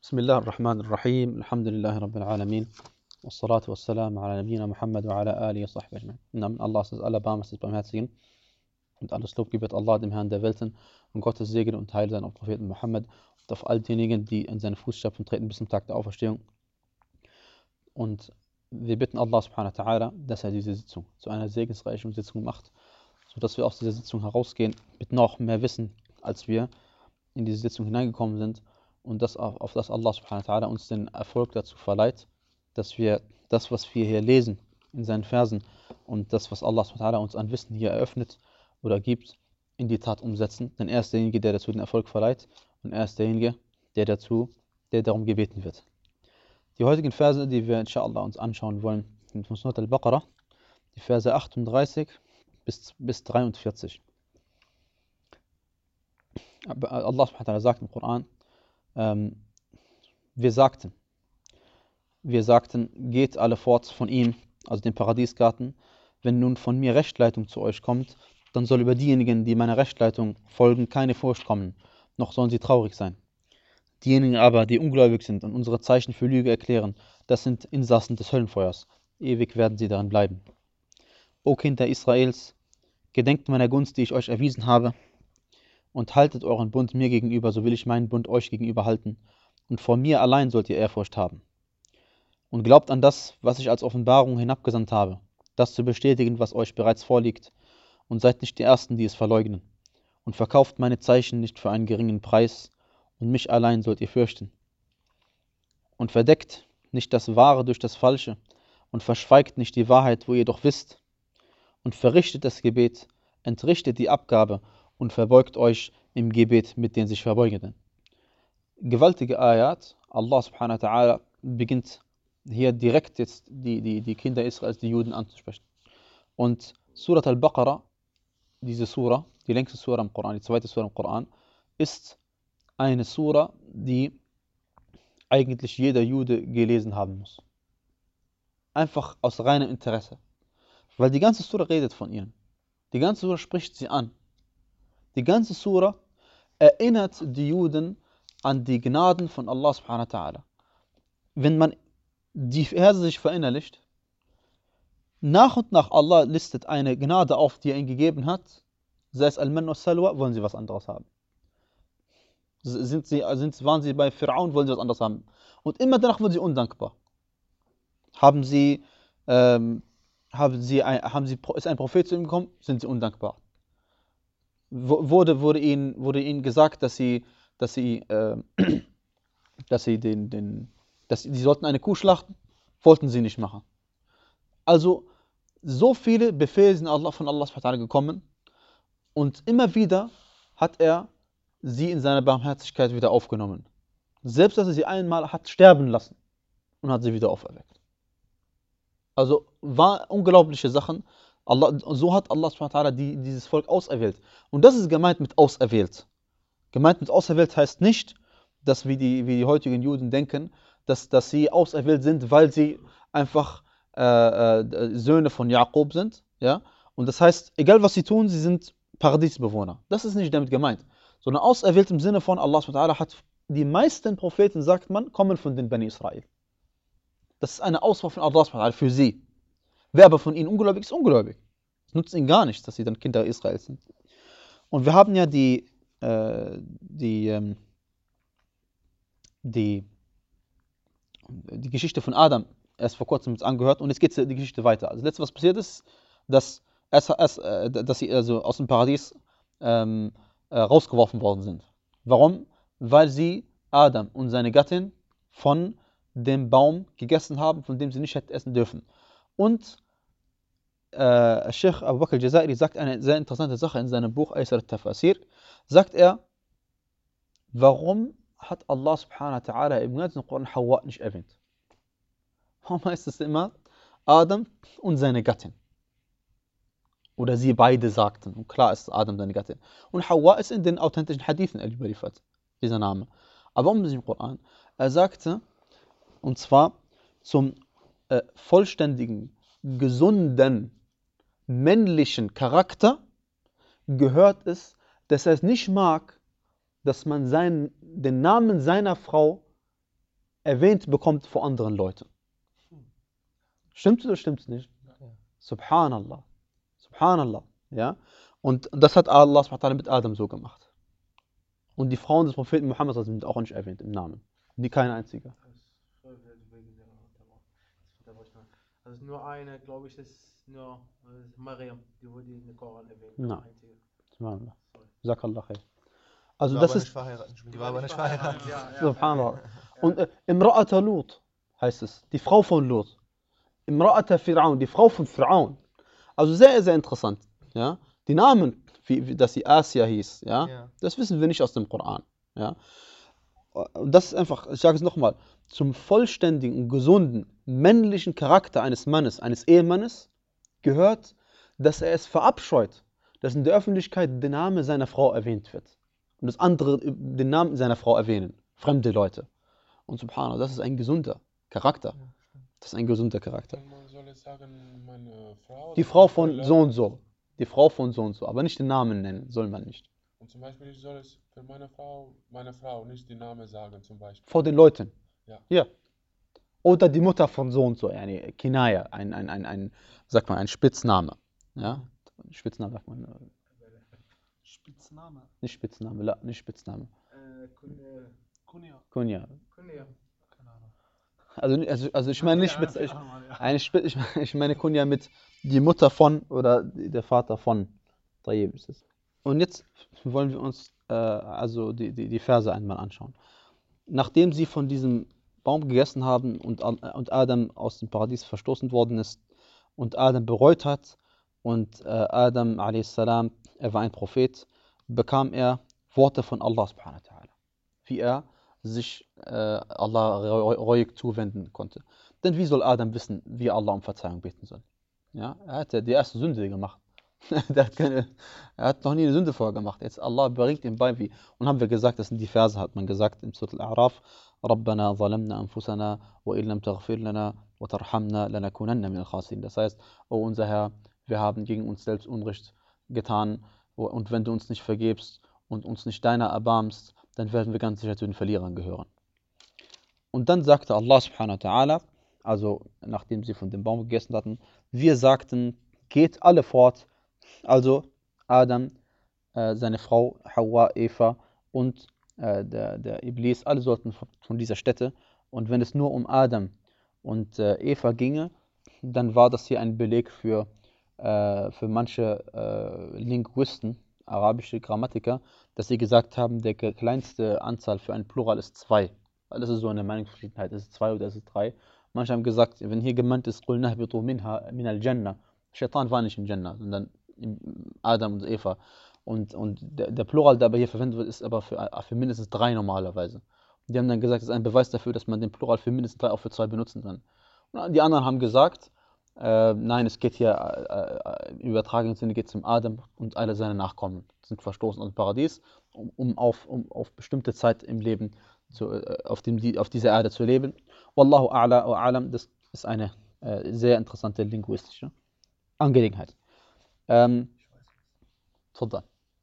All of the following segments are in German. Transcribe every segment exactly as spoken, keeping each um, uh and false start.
بسم الله الرحمن الرحيم الحمد لله رب العالمين والصلاة والسلام على نبينا Muhammad wa ala alihi wa sahbihi ajma'in. Im Namen Allahs des Allerbarmers, des Barmherzigen, und alles Lob gebührt Allah, dem Herrn der Welten, und Gottes Segen und Heil sein auf Propheten Muhammad und auf all diejenigen, die in seine Fußstapfen treten bis zum Tag der Auferstehung. Und wir bitten Allah subhanahu wa ta'ala, dass er diese Sitzung zu einer segensreichen Sitzung macht, sodass wir aus dieser Sitzung herausgehen mit noch mehr Wissen, als wir in diese Sitzung hineingekommen sind. Und das auf, auf das Allah subhanahu wa ta'ala uns den Erfolg dazu verleiht, dass wir das, was wir hier lesen in seinen Versen und das, was Allah subhanahu wa ta'ala uns an Wissen hier eröffnet oder gibt, in die Tat umsetzen. Denn er ist derjenige, der dazu den Erfolg verleiht, und er ist derjenige, der dazu, der darum gebeten wird. Die heutigen Verse, die wir inshallah uns anschauen wollen, sind von Surat al-Baqarah, die Verse achtunddreißig bis, bis dreiundvierzig. Allah subhanahu wa ta'ala sagt im Koran: Ähm, wir sagten, wir sagten, geht alle fort von ihm, also dem Paradiesgarten. Wenn nun von mir Rechtleitung zu euch kommt, dann soll über diejenigen, die meiner Rechtleitung folgen, keine Furcht kommen, noch sollen sie traurig sein. Diejenigen aber, die ungläubig sind und unsere Zeichen für Lüge erklären, das sind Insassen des Höllenfeuers. Ewig werden sie darin bleiben. O Kinder Israels, gedenkt meiner Gunst, die ich euch erwiesen habe, und haltet euren Bund mir gegenüber, so will ich meinen Bund euch gegenüber halten. Und vor mir allein sollt ihr Ehrfurcht haben. Und glaubt an das, was ich als Offenbarung hinabgesandt habe, das zu bestätigen, was euch bereits vorliegt. Und seid nicht die Ersten, die es verleugnen. Und verkauft meine Zeichen nicht für einen geringen Preis. Und mich allein sollt ihr fürchten. Und verdeckt nicht das Wahre durch das Falsche. Und verschweigt nicht die Wahrheit, wo ihr doch wisst. Und verrichtet das Gebet, entrichtet die Abgabe und verbeugt euch im Gebet mit den sich Verbeugenden. Gewaltige Ayat. Allah subhanahu wa ta'ala beginnt hier direkt jetzt die, die, die Kinder Israels, die Juden anzusprechen. Und Surat al-Baqarah, diese Sura, die längste Sura im Koran, die zweite Sura im Koran, ist eine Sura, die eigentlich jeder Jude gelesen haben muss. Einfach aus reinem Interesse. Weil die ganze Sura redet von ihnen. Die ganze Sura spricht sie an. Die ganze Sura erinnert die Juden an die Gnaden von Allah subhanahu wa ta'ala. Wenn man die Verse sich verinnerlicht, nach und nach Allah listet eine Gnade auf, die er ihnen gegeben hat, sei es Al-Man wa Salwa, wollen sie was anderes haben. Sind sie, sind, waren sie bei Fir'aun, wollen sie was anderes haben. Und immer danach wurden sie undankbar. Haben sie, ähm, haben sie, ein, haben sie, ist ein Prophet zu ihnen gekommen, sind sie undankbar. Wurde, wurde, ihnen, wurde ihnen gesagt, dass sie, dass sie, äh, dass sie den, den, dass sie, sie sollten eine Kuh schlachten, wollten sie nicht machen. Also so viele Befehle sind Allah, von Allah subhanahu wa ta'ala gekommen, und immer wieder hat er sie in seiner Barmherzigkeit wieder aufgenommen. Selbst dass er sie einmal hat sterben lassen und hat sie wieder auferweckt. Also war unglaubliche Sachen. Allah, so hat Allah subhanahu wa ta'ala die, dieses Volk auserwählt. Und das ist gemeint mit auserwählt. Gemeint mit auserwählt heißt nicht, dass wie die, wie die heutigen Juden denken, dass, dass sie auserwählt sind, weil sie einfach äh, äh, Söhne von Jakob sind. Ja? Und das heißt, egal was sie tun, sie sind Paradiesbewohner. Das ist nicht damit gemeint. Sondern auserwählt im Sinne von Allah subhanahu wa ta'ala hat die meisten Propheten, sagt man, kommen von den Bani Israel. Das ist eine Auswahl von Allah subhanahu wa ta'ala für sie. Wer aber von ihnen ungläubig ist, ungläubig. Es nutzt ihnen gar nichts, dass sie dann Kinder Israels sind. Und wir haben ja die, äh, die, ähm, die, die Geschichte von Adam erst vor kurzem angehört, und jetzt geht die Geschichte weiter. Also das letzte, was passiert ist, dass, erst, erst, äh, dass sie also aus dem Paradies ähm, äh, rausgeworfen worden sind. Warum? Weil sie Adam und seine Gattin von dem Baum gegessen haben, von dem sie nicht hätten essen dürfen. Und äh, Sheikh Abu Bakr al-Jazairi sagt eine sehr interessante Sache in seinem Buch Aysar al-Tafasir. Sagt er, warum hat Allah subhanahu wa ta'ala im ganzen Koran Hawa nicht erwähnt? Warum heißt es immer Adam und seine Gattin? Oder sie beide sagten. Und klar ist Adam seine Gattin. Und Hawa ist in den authentischen Hadithen überliefert, dieser Name. Aber warum ist es im Koran? Er sagte, und zwar zum äh, vollständigen, gesunden, männlichen Charakter gehört es, dass er es nicht mag, dass man seinen, den Namen seiner Frau erwähnt bekommt vor anderen Leuten. Stimmt es oder stimmt es nicht? Ja. Subhanallah. Subhanallah. Ja? Und das hat Allah subhanahu wa ta'ala mit Adam so gemacht. Und die Frauen des Propheten Muhammad sind auch nicht erwähnt im Namen. Die keine einzige. Also nur eine, glaube ich, ist nur äh, Mariam, die wurde in den Koran erwähnt. Nein. Einzige. Subhanallah. Sakallah khair. Also Die war das aber ist nicht verheiratet. Die war aber nicht verheiratet. Ja, ja, Subhanallah. ja. Und äh, Imra'ata Lut heißt es, die Frau von Lut. Imra'ata Fir'aun, die Frau von Fir'aun. Also sehr, sehr interessant. Ja? Die Namen, wie, wie, dass sie Asia hieß, ja? Ja. Das wissen wir nicht aus dem Koran. Ja? Und das ist einfach, ich sage es nochmal, zum vollständigen, gesunden, männlichen Charakter eines Mannes, eines Ehemannes, gehört, dass er es verabscheut, dass in der Öffentlichkeit der Name seiner Frau erwähnt wird. Und dass andere den Namen seiner Frau erwähnen. Fremde Leute. Und subhanallah, das ist ein gesunder Charakter. Das ist ein gesunder Charakter. Man soll jetzt sagen, meine Frau. Die Frau von so und so. Die Frau von so und so. Aber nicht den Namen nennen, soll man nicht. Und zum Beispiel, ich soll es für meine Frau, meine Frau nicht den Namen sagen, zum Beispiel. Vor den Leuten. Ja. Ja. Oder die Mutter von so und so. Yani Kinaya. Ein, ein, ein, ein, sagt man, ein Spitzname. Ja. Spitzname sagt man. Spitzname. Nicht Spitzname, la, nicht Spitzname. Äh, Kun- äh, Kunja. Kunja. Kunja. Keine Ahnung. Also, also, also ich meine nicht Ja, mit, keine ich, Ahnung, ja. eine Spi- ich, ich meine Kunja mit die Mutter von oder der Vater von. Tayyib ist es. Und jetzt wollen wir uns äh, also die, die, die Verse einmal anschauen. Nachdem sie von diesem Baum gegessen haben und, und Adam aus dem Paradies verstoßen worden ist und Adam bereut hat und äh, Adam a s. Er war ein Prophet, bekam er Worte von Allah subhanahu wa ta'ala, wie er sich äh, Allah reuig zuwenden konnte. Denn wie soll Adam wissen, wie Allah um Verzeihung beten soll? Ja, er hat ja die erste Sünde gemacht. Der hat keine, er hat noch nie eine Sünde vorher gemacht. Jetzt Allah bringt ihm bei, wie. Und haben wir gesagt, das sind die Verse, hat man gesagt im Surah Al-A'raf. ربنا ظلمنا أنفسنا وإن لم تغفر لنا وترحمنا لنكونن من الخاسرين. Das heißt, oh unser Herr, wir haben gegen uns selbst Unrecht getan und wenn du uns nicht vergebst und uns nicht deiner erbarmst, dann werden wir ganz sicher zu den Verlierern gehören. Und dann sagte Allah subhanahu wa ta'ala, also nachdem sie von dem Baum gegessen hatten, wir sagten, geht alle fort, also Adam, äh, seine Frau Hawa, Eva und äh, der, der Iblis, alle sollten von dieser Stätte. Und wenn es nur um Adam und äh, Eva ginge, dann war das hier ein Beleg für, äh, für manche äh, Linguisten, arabische Grammatiker, dass sie gesagt haben, der kleinste Anzahl für ein Plural ist zwei. Weil das ist so eine Meinungsverschiedenheit, ist es zwei oder ist es drei? Manche haben gesagt, wenn hier gemeint ist, قُلْ نَهْبِطُوا مِنْهَا مِنَ الْجَنَّةِ, Shaitan war nicht in Jannah, sondern Adam und Eva. Und, und der, der Plural, der aber hier verwendet wird, ist aber für, für mindestens drei normalerweise. Die haben dann gesagt, das ist ein Beweis dafür, dass man den Plural für mindestens drei auch für zwei benutzen kann. Und die anderen haben gesagt, äh, nein, es geht hier, äh, im übertragenen Sinne geht es um Adam und alle seine Nachkommen sind verstoßen aus dem Paradies, um, um, auf, um auf bestimmte Zeit im Leben, zu, äh, auf, dem, auf dieser Erde zu leben. Wallahu a'la wa a'lam, das ist eine äh, sehr interessante linguistische Angelegenheit. Ähm, Todda.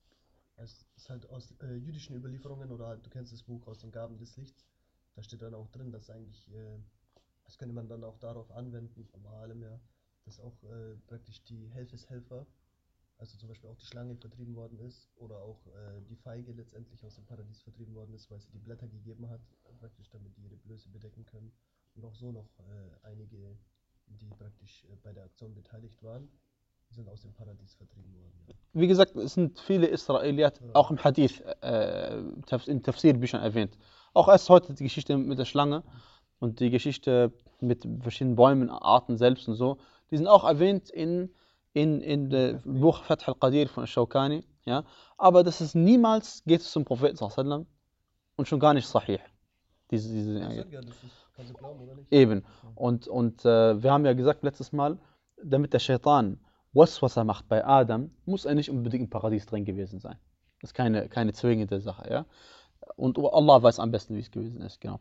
Es ist halt aus äh, jüdischen Überlieferungen oder halt, du kennst das Buch aus den Gaben des Lichts, da steht dann auch drin, dass eigentlich, äh, das könnte man dann auch darauf anwenden, von allem ja, dass auch äh, praktisch die Helfeshelfer, also zum Beispiel auch die Schlange vertrieben worden ist oder auch äh, die Feige letztendlich aus dem Paradies vertrieben worden ist, weil sie die Blätter gegeben hat, praktisch damit die ihre Blöße bedecken können. Und auch so noch äh, einige, die praktisch äh, bei der Aktion beteiligt waren, sind aus dem Paradies vertrieben worden. Ja. Wie gesagt, es sind viele Israeliat, ja, auch im Hadith, äh, in Tafsir-Büchern erwähnt. Auch erst heute die Geschichte mit der Schlange und die Geschichte mit verschiedenen Bäumen, Arten selbst und so, die sind auch erwähnt in, in, in dem Buch Fath al-Qadir von Shawkani. Ja? Aber das ist niemals, geht es zum Propheten sallallahu alaihi wasallam und schon gar nicht sahih. Diese, diese, Ich ja, sag ja, das ist, kannst du glauben, oder nicht? eben. Und, und äh, wir haben ja gesagt letztes Mal, damit der Shaitan Waswasa macht bei Adam, muss er nicht unbedingt im Paradies drin gewesen sein. Das ist keine, keine zwingende Sache. Ja? Und Allah weiß am besten, wie es gewesen ist. Genau.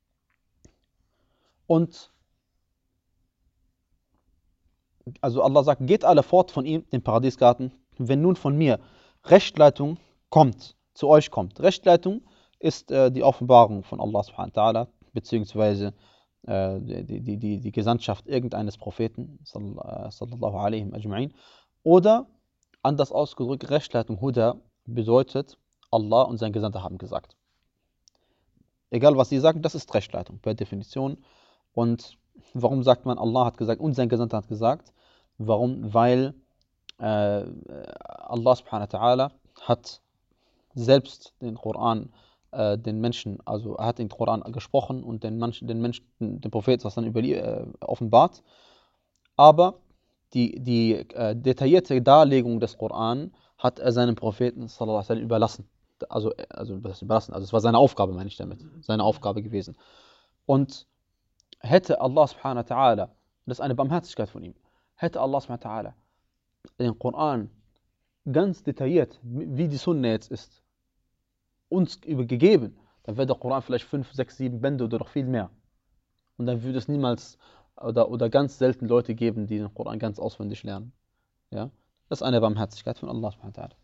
Und also Allah sagt, geht alle fort von ihm, dem Paradiesgarten, wenn nun von mir Rechtleitung kommt, zu euch kommt. Rechtleitung ist äh, die Offenbarung von Allah subhanahu wa ta'ala, beziehungsweise äh, die, die, die, die Gesandtschaft irgendeines Propheten, sallallahu alaihi ajma'in. Oder, anders ausgedrückt, Rechtsleitung Huda bedeutet, Allah und sein Gesandter haben gesagt. Egal was sie sagen, das ist Rechtsleitung, per Definition. Und warum sagt man, Allah hat gesagt und sein Gesandter hat gesagt? Warum? Weil äh, Allah subhanahu wa ta'ala hat selbst den Koran äh, den Menschen, also er hat den Koran gesprochen und den Menschen, den Menschen, den Propheten was dann über die, äh, offenbart. Aber die, die äh, detaillierte Darlegung des Koran hat er seinem Propheten sallallahu alaihi wasallam überlassen. Also, also überlassen, also es war seine Aufgabe, meine ich damit, seine Aufgabe gewesen. Und hätte Allah subhanahu wa ta'ala, das ist eine Barmherzigkeit von ihm, hätte Allah subhanahu wa ta'ala den Koran ganz detailliert, wie die Sunna jetzt ist, uns übergegeben, dann wäre der Koran vielleicht fünf, sechs, sieben Bände oder noch viel mehr. Und dann würde es niemals oder, oder ganz selten Leute geben, die den Koran ganz auswendig lernen. Ja? Das ist eine Barmherzigkeit von Allah subhanahu wa ta'ala.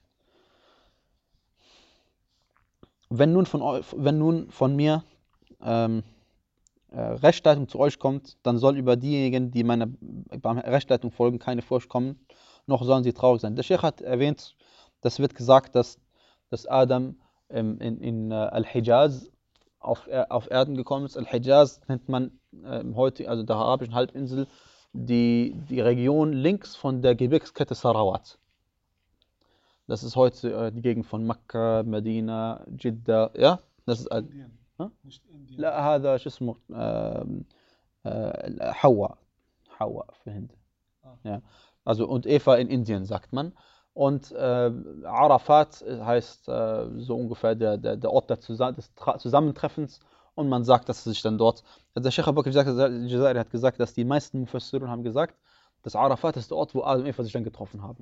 Wenn nun von, eu, wenn nun von mir ähm, äh, Rechtsleitung zu euch kommt, dann soll über diejenigen, die meiner Rechtsleitung folgen, keine Furcht kommen, noch sollen sie traurig sein. Der Sheikh hat erwähnt, das wird gesagt, dass, dass Adam ähm, in, in äh, Al-Hijaz auf, äh, auf Erden gekommen ist. Al-Hijaz nennt man äh, heute, also der arabischen Halbinsel, die, die Region links von der Gebirgskette Sarawat. Das ist heute äh, die Gegend von Mekka, Medina, Jeddah, ja? Das ist Indien. ها؟ Nicht Indien. لا هذا شو اسمه آم، آه، حواء حواء في الهند. Ah. Ja. Also und Eva in Indien sagt man. Und äh, Arafat heißt äh, so ungefähr der, der, der Ort der Zusa des Tra Zusammentreffens, und man sagt, dass es sich dann dort, also der Sheikh Abu Bakr al-Jazairi hat gesagt, dass die meisten Mufassirun haben gesagt, dass Arafat ist der Ort, wo Adam und Eva sich dann getroffen haben.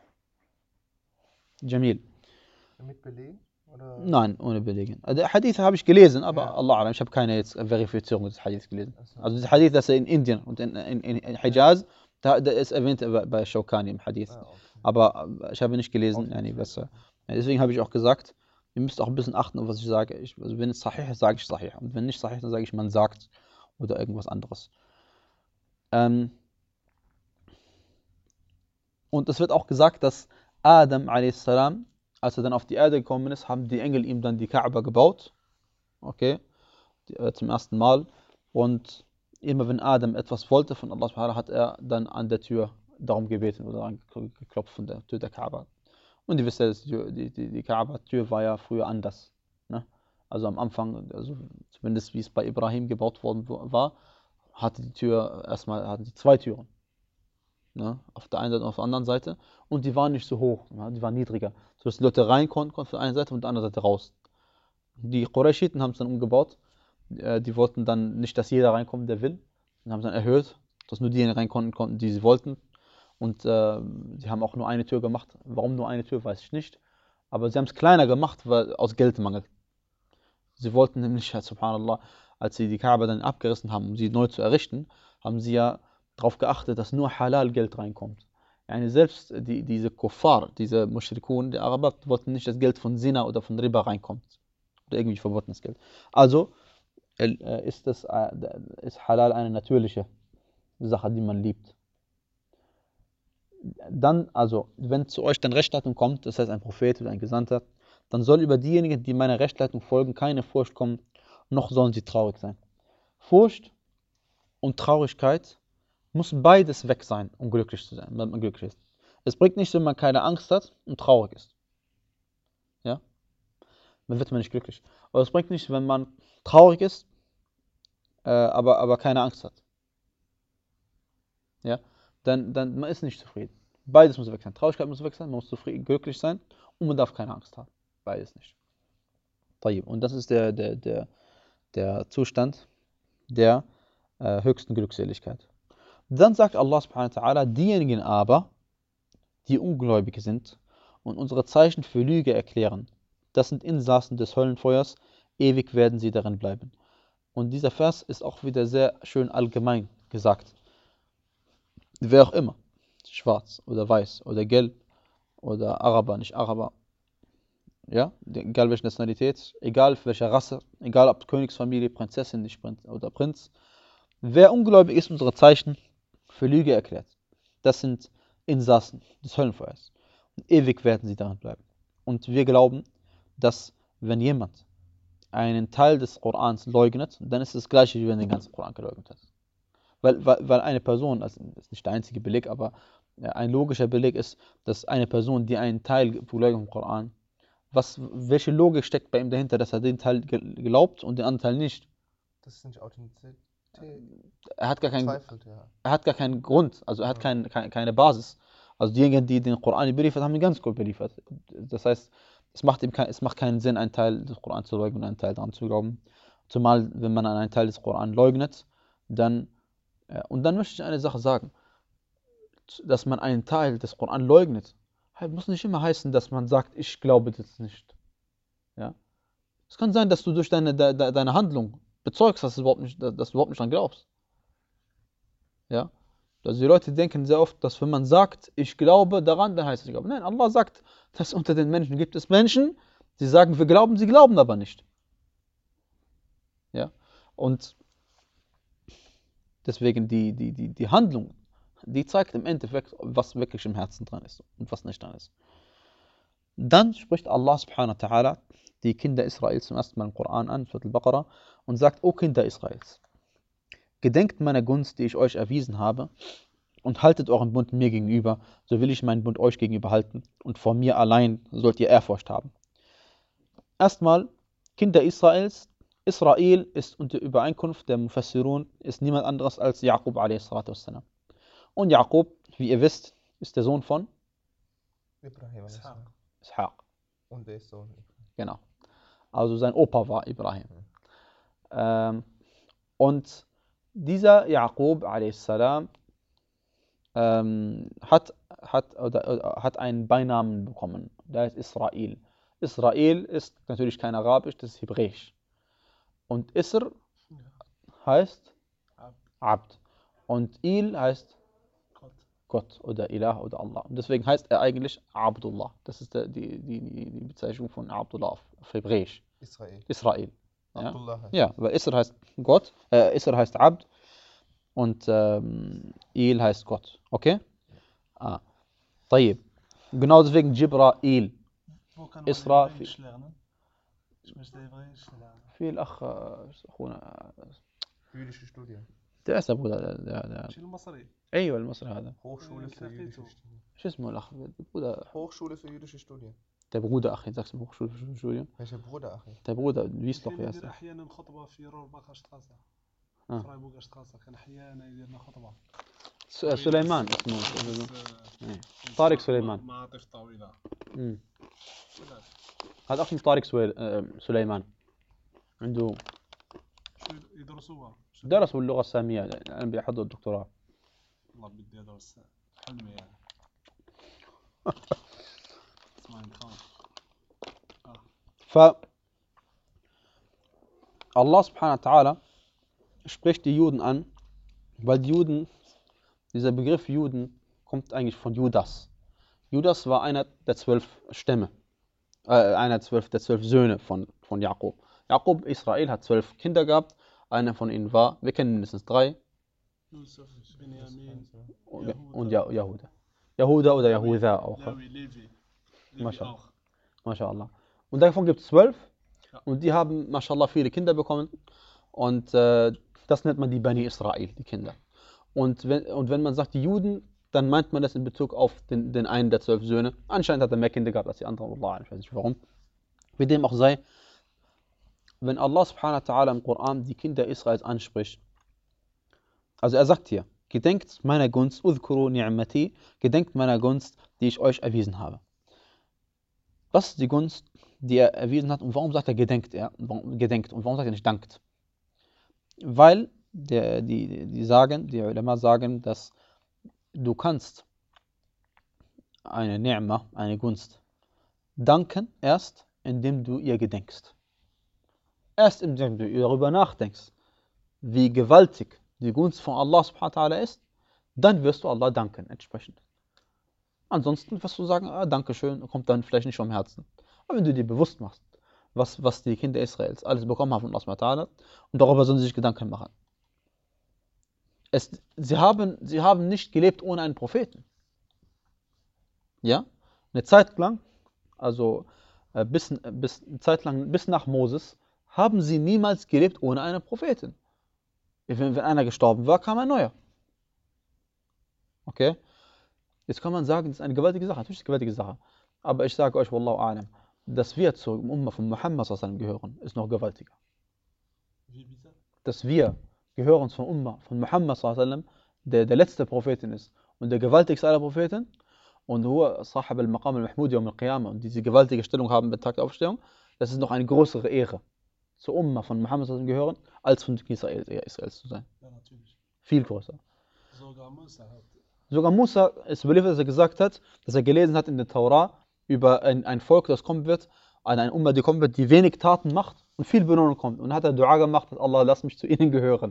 Jamil. Mit Belegen? Oder? Nein, ohne Belegen. Also der Hadith habe ich gelesen, aber Ja. Allah alam, ich habe keine jetzt Verifizierung des Hadiths gelesen. Achso. Also der Hadith, dass er in Indien und in, in, in, in Hijaz, da, da ist erwähnt bei, bei Shawkani im Hadith. Ah, okay. Aber äh, ich habe nicht gelesen, Auf yani, jeden was, Fall. äh, deswegen habe ich auch gesagt, ihr müsst auch ein bisschen achten, auf was ich sage. Ich, also wenn es sahih ist, sage ich sahih. Und wenn nicht sahih, dann sage ich, man sagt oder irgendwas anderes. Ähm, und es wird auch gesagt, dass Adam a s, als er dann auf die Erde gekommen ist, haben die Engel ihm dann die Kaaba gebaut. Okay, die, äh, zum ersten Mal. Und immer wenn Adam etwas wollte von Allah subhanahu wa ta'ala, hat er dann an der Tür darum gebeten oder angeklopft von der Tür der Kaaba. Und ihr wisst ja, die, die, die Kaaba-Tür war ja früher anders. Ne? Also am Anfang, also zumindest wie es bei Ibrahim gebaut worden war, hatte die Tür erstmal hatten die zwei Türen. Ne? Auf der einen Seite und auf der anderen Seite. Und die waren nicht so hoch, ne? Die waren niedriger. Sodass die Leute rein konnten, konnten von der einen Seite und von der anderen Seite raus. Die Qurayshiten haben es dann umgebaut. Äh, die wollten dann nicht, dass jeder reinkommt, der will. Und haben es dann erhöht, dass nur diejenigen rein konnten, konnten, die sie wollten. Und äh, sie haben auch nur eine Tür gemacht. Warum nur eine Tür, weiß ich nicht. Aber sie haben es kleiner gemacht, weil, aus Geldmangel. Sie wollten nämlich, subhanallah, als sie die Kaaba dann abgerissen haben, um sie neu zu errichten, haben sie ja darauf geachtet, dass nur Halal-Geld reinkommt. Yani selbst die, diese Kuffar, diese Mushrikun, die Araber, wollten nicht, dass Geld von Zina oder von Riba reinkommt. Oder irgendwie verbotenes Geld. Also äh, ist, das, äh, ist Halal eine natürliche Sache, die man liebt. Dann, also, wenn zu euch dann Rechtsleitung kommt, das heißt ein Prophet oder ein Gesandter, dann soll über diejenigen, die meiner Rechtsleitung folgen, keine Furcht kommen, noch sollen sie traurig sein. Furcht und Traurigkeit muss beides weg sein, um glücklich zu sein, wenn man glücklich ist. Es bringt nichts, wenn man keine Angst hat und traurig ist. Ja? Dann wird man nicht glücklich. Aber es bringt nichts, wenn man traurig ist, äh, aber, aber keine Angst hat. Ja? Dann, dann man ist nicht zufrieden. Beides muss weg sein. Traurigkeit muss weg sein, man muss zufrieden, glücklich sein und man darf keine Angst haben. Beides nicht. Und das ist der, der, der, der Zustand der äh, höchsten Glückseligkeit. Dann sagt Allah subhanahu wa ta'ala, diejenigen aber, die ungläubig sind und unsere Zeichen für Lüge erklären, das sind Insassen des Höllenfeuers, ewig werden sie darin bleiben. Und dieser Vers ist auch wieder sehr schön allgemein gesagt. Wer auch immer, schwarz oder weiß oder gelb oder Araber, nicht Araber, ja, egal welche Nationalität, egal welche Rasse, egal ob Königsfamilie, Prinzessin nicht Prinz oder Prinz. Wer ungläubig ist, unsere Zeichen für Lüge erklärt. Das sind Insassen des Höllenfeuers. Und ewig werden sie darin bleiben. Und wir glauben, dass wenn jemand einen Teil des Korans leugnet, dann ist es das gleiche, wie wenn er den ganzen Koran geleugnet hat. Weil, weil, weil eine Person, also das ist nicht der einzige Beleg, aber ein logischer Beleg ist, dass eine Person, die einen Teil leugnet im Koran, was, welche Logik steckt bei ihm dahinter, dass er den Teil glaubt und den anderen Teil nicht? Das ist nicht Authentizität. Er hat gar keinen, Zweifelt, ja. er hat gar keinen Grund, also er hat Ja. kein, kein, keine Basis. Also diejenigen, die den Koran überliefert haben, ihn ganz gut überliefert. Das heißt, es macht, ihm kein, es macht keinen Sinn, einen Teil des Koran zu leugnen und einen Teil daran zu glauben. Zumal, wenn man an einen Teil des Koran leugnet, dann, äh, und dann möchte ich eine Sache sagen, dass man einen Teil des Koran leugnet, muss nicht immer heißen, dass man sagt, ich glaube das nicht. Ja? Es kann sein, dass du durch deine, de, de, deine Handlung bezeugst, dass du überhaupt nicht, dass du überhaupt nicht dran glaubst. Ja? Also die Leute denken sehr oft, dass wenn man sagt, ich glaube daran, dann heißt es, ich glaube. Nein, Allah sagt, dass unter den Menschen gibt es Menschen, die sagen, wir glauben, sie glauben aber nicht. Ja? Und deswegen die, die, die, die Handlung, die zeigt im Endeffekt, was wirklich im Herzen dran ist und was nicht dran ist. Dann spricht Allah subhanahu wa ta'ala die Kinder Israels zum ersten Mal im Koran an, Surah Al-Baqarah, und sagt, O Kinder Israels, gedenkt meiner Gunst, die ich euch erwiesen habe, und haltet euren Bund mir gegenüber, so will ich meinen Bund euch gegenüber halten, und vor mir allein sollt ihr Ehrfurcht haben. Erstmal, Kinder Israels, Israel ist unter Übereinkunft der Mufassirun, ist niemand anderes als Jakob a s. Und Jakob, wie ihr wisst, ist der Sohn von Ibrahim. Ishaq. Ishaq. Und der ist Sohn. Genau. Also sein Opa war Ibrahim. Ähm, und dieser Jakob a s. Ähm, hat, hat, oder, oder, hat einen Beinamen bekommen. Der heißt Israel. Israel ist natürlich kein Arabisch, das ist Hebräisch. Und Isr heißt Abd. Abd. Und Il heißt Gott. Gott oder Ilah oder Allah. Und deswegen heißt er eigentlich Abdullah. Das ist der, die, die, die Bezeichnung von Abdullah auf, auf Hebräisch. Israel. Israel. Ja, Abdullah heißt ja, weil Isr heißt Gott, äh, Isr heißt Abd und ähm, Il heißt Gott. Okay? Ah. طيب. Genau deswegen Jibrail. Wo kann man Isra Hebräisch lernen? Ich möchte Hebräisch lernen. في الأخ أخونا jüdische Studien. der ist der Bruder der, der, der شيل المصري. أيوه المصري هذا Hochschule für jüdische Tafito. Studien. شو اسمه الأخ der Bruder Hochschule für jüdische Studien. der Bruder أخي sagst du Hochschule für Studien Welcher Bruder, Achim? der Bruder wie ist doch كاين wie يدير heißt er احيانا خطبه في رورباخ شطاسه آه. فرايبوغ شطاسه كان احيانا يدير لنا خطبه س- سليمان اسمه إيه. طارق سليمان مواقف طويله مم. هذا أخي طارق سويل... آه، سليمان عنده شو يدرسوها شو درسوا اللغة السامية الآن بيحضر الدكتوراه والله بدي ادرس حلمي يعني اسمعني خلاص ف Allah subhanahu wa ta'ala spricht die Juden an, weil die Juden, dieser Begriff Juden kommt eigentlich von Judas. Judas war einer der zwölf Stämme, äh, einer der zwölf, der zwölf Söhne von, von Jakob. Jakob, Israel, hat zwölf Kinder gehabt, einer von ihnen war, wir kennen mindestens drei, يوسف بنيامين und, und Ja- Jahuda. Jahuda oder Jahuda auch. لاوي ليفي Mashallah. auch MashaAllah. Und davon gibt es zwölf. Ja. Und die haben, MashaAllah, viele Kinder bekommen. Und äh, das nennt man die Bani Israel, die Kinder. Und wenn, und wenn man sagt die Juden, dann meint man das in Bezug auf den, den einen der zwölf Söhne. Anscheinend hat er mehr Kinder gehabt als die anderen. Allah, ich weiß nicht warum. Wie dem auch sei, wenn Allah subhanahu wa ta'ala im Koran die Kinder Israels anspricht, also er sagt hier, gedenkt meiner Gunst, udhkuru ni'mati, gedenkt meiner Gunst, die ich euch erwiesen habe. Was ist die Gunst, die er erwiesen hat und warum sagt er gedenkt er, warum, gedenkt und warum sagt er nicht dankt? Weil der, die, die sagen, die Ulama sagen, dass du kannst eine Ni'ma, eine Gunst, danken erst, indem du ihr gedenkst. Erst indem du darüber nachdenkst, wie gewaltig die Gunst von Allah subhanahu wa ta'ala ist, dann wirst du Allah danken entsprechend. Ansonsten wirst du sagen, ah, Dankeschön, kommt dann vielleicht nicht vom Herzen. Aber wenn du dir bewusst machst, was, was die Kinder Israels alles bekommen haben von Allah subhanahu wa ta'ala, und darüber sollen sie sich Gedanken machen. Es, sie, haben, sie haben nicht gelebt ohne einen Propheten. Ja? Eine Zeit lang, also äh, bis, bis, eine Zeit lang, bis nach Moses, haben sie niemals gelebt ohne einen Propheten. Wenn, wenn einer gestorben war, kam ein neuer. Okay? Jetzt kann man sagen, das ist eine gewaltige Sache. Natürlich ist es eine gewaltige Sache. Aber ich sage euch, Wallahu a'lam, dass wir zur Umma von Muhammad sallallahu alaihi wasallam gehören, ist noch gewaltiger. Wie bitte? Dass wir gehören zur Umma von Muhammad sallallahu alaihi wasallam, der der letzte Prophetin ist und der gewaltigste aller Propheten und Huwa Sahib al-Maqam al-Mahmud Yawm al-Qiyamah und diese gewaltige Stellung haben beim Tag der Aufstehung, das ist noch eine größere Ehre, zur Umma von Muhammad sallallahu alaihi wasallam gehören, als von Israel, Israels zu sein. Ja, natürlich. Viel größer. Sogar Musa hat. Sogar Musa ist überliefert, dass er gesagt hat, dass er gelesen hat in der Torah über ein, ein Volk, das kommen wird, eine, eine Umma, die kommen wird, die wenig Taten macht und viel Belohnung kommt. Und hat er Dua gemacht, dass Allah, lass mich zu ihnen gehören.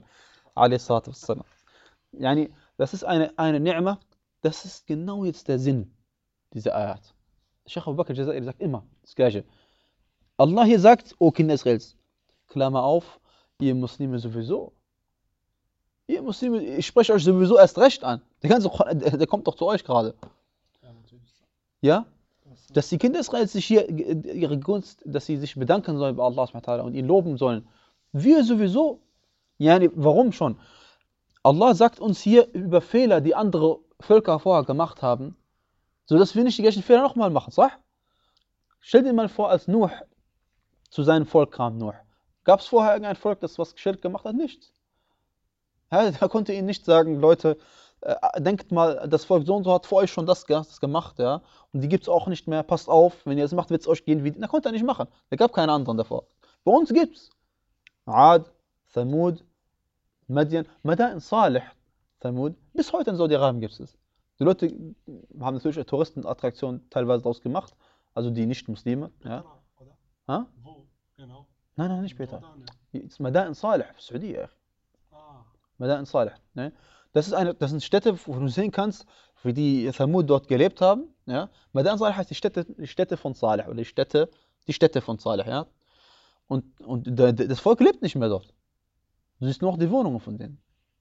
Yani, das ist eine, eine Ni'ma, das ist genau jetzt der Sinn dieser Ayat. Sheikh Abu Bakr al-Jazairi sagt immer das Gleiche. Allah hier sagt, O Kinder Israels, Klammer auf, ihr Muslime sowieso. Ihr Muslime, ich spreche euch sowieso erst recht an. Der, ganze, der, der kommt doch zu euch gerade. Ja, natürlich. Ja? Dass die Kinder Israels sich hier ihre Gunst, dass sie sich bedanken sollen bei Allah subhanahu wa ta'ala und ihn loben sollen. Wir sowieso. Yani, warum schon? Allah sagt uns hier über Fehler, die andere Völker vorher gemacht haben, sodass wir nicht die gleichen Fehler nochmal machen. Sah? Stell dir mal vor, als Nuh zu seinem Volk kam, Nuh. Gab es vorher irgendein Volk, das was Schirk gemacht hat? Nichts. Ja, er konnte ihnen nicht sagen, Leute, äh, denkt mal, das Volk so und so hat vor euch schon das, das gemacht, ja, und die gibt es auch nicht mehr, passt auf, wenn ihr das macht, wird es euch gehen wie die. Na, konnte er nicht machen. Da gab keine anderen davor. Bei uns gibt's Ad, Thamud, Madian, Madain Salih, Thamud, bis heute in Saudi-Arabien gibt es es. Die Leute haben natürlich Touristenattraktionen teilweise daraus gemacht, also die Nicht-Muslime. Ja. Oder? Ha? Wo? Genau. Nein, nein, nicht später. Jordanien. Jetzt Madain Salih, Saudi. Ah. Madain Salih. Ne? Das, ist eine, das sind Städte, wo du sehen kannst, wie die Thamud dort gelebt haben. Ja? Madain Salih heißt die Städte, die Städte von Salih, oder die Städte, die Städte von Salih. Ja? Und, und das Volk lebt nicht mehr dort. Du siehst nur noch die Wohnungen von denen.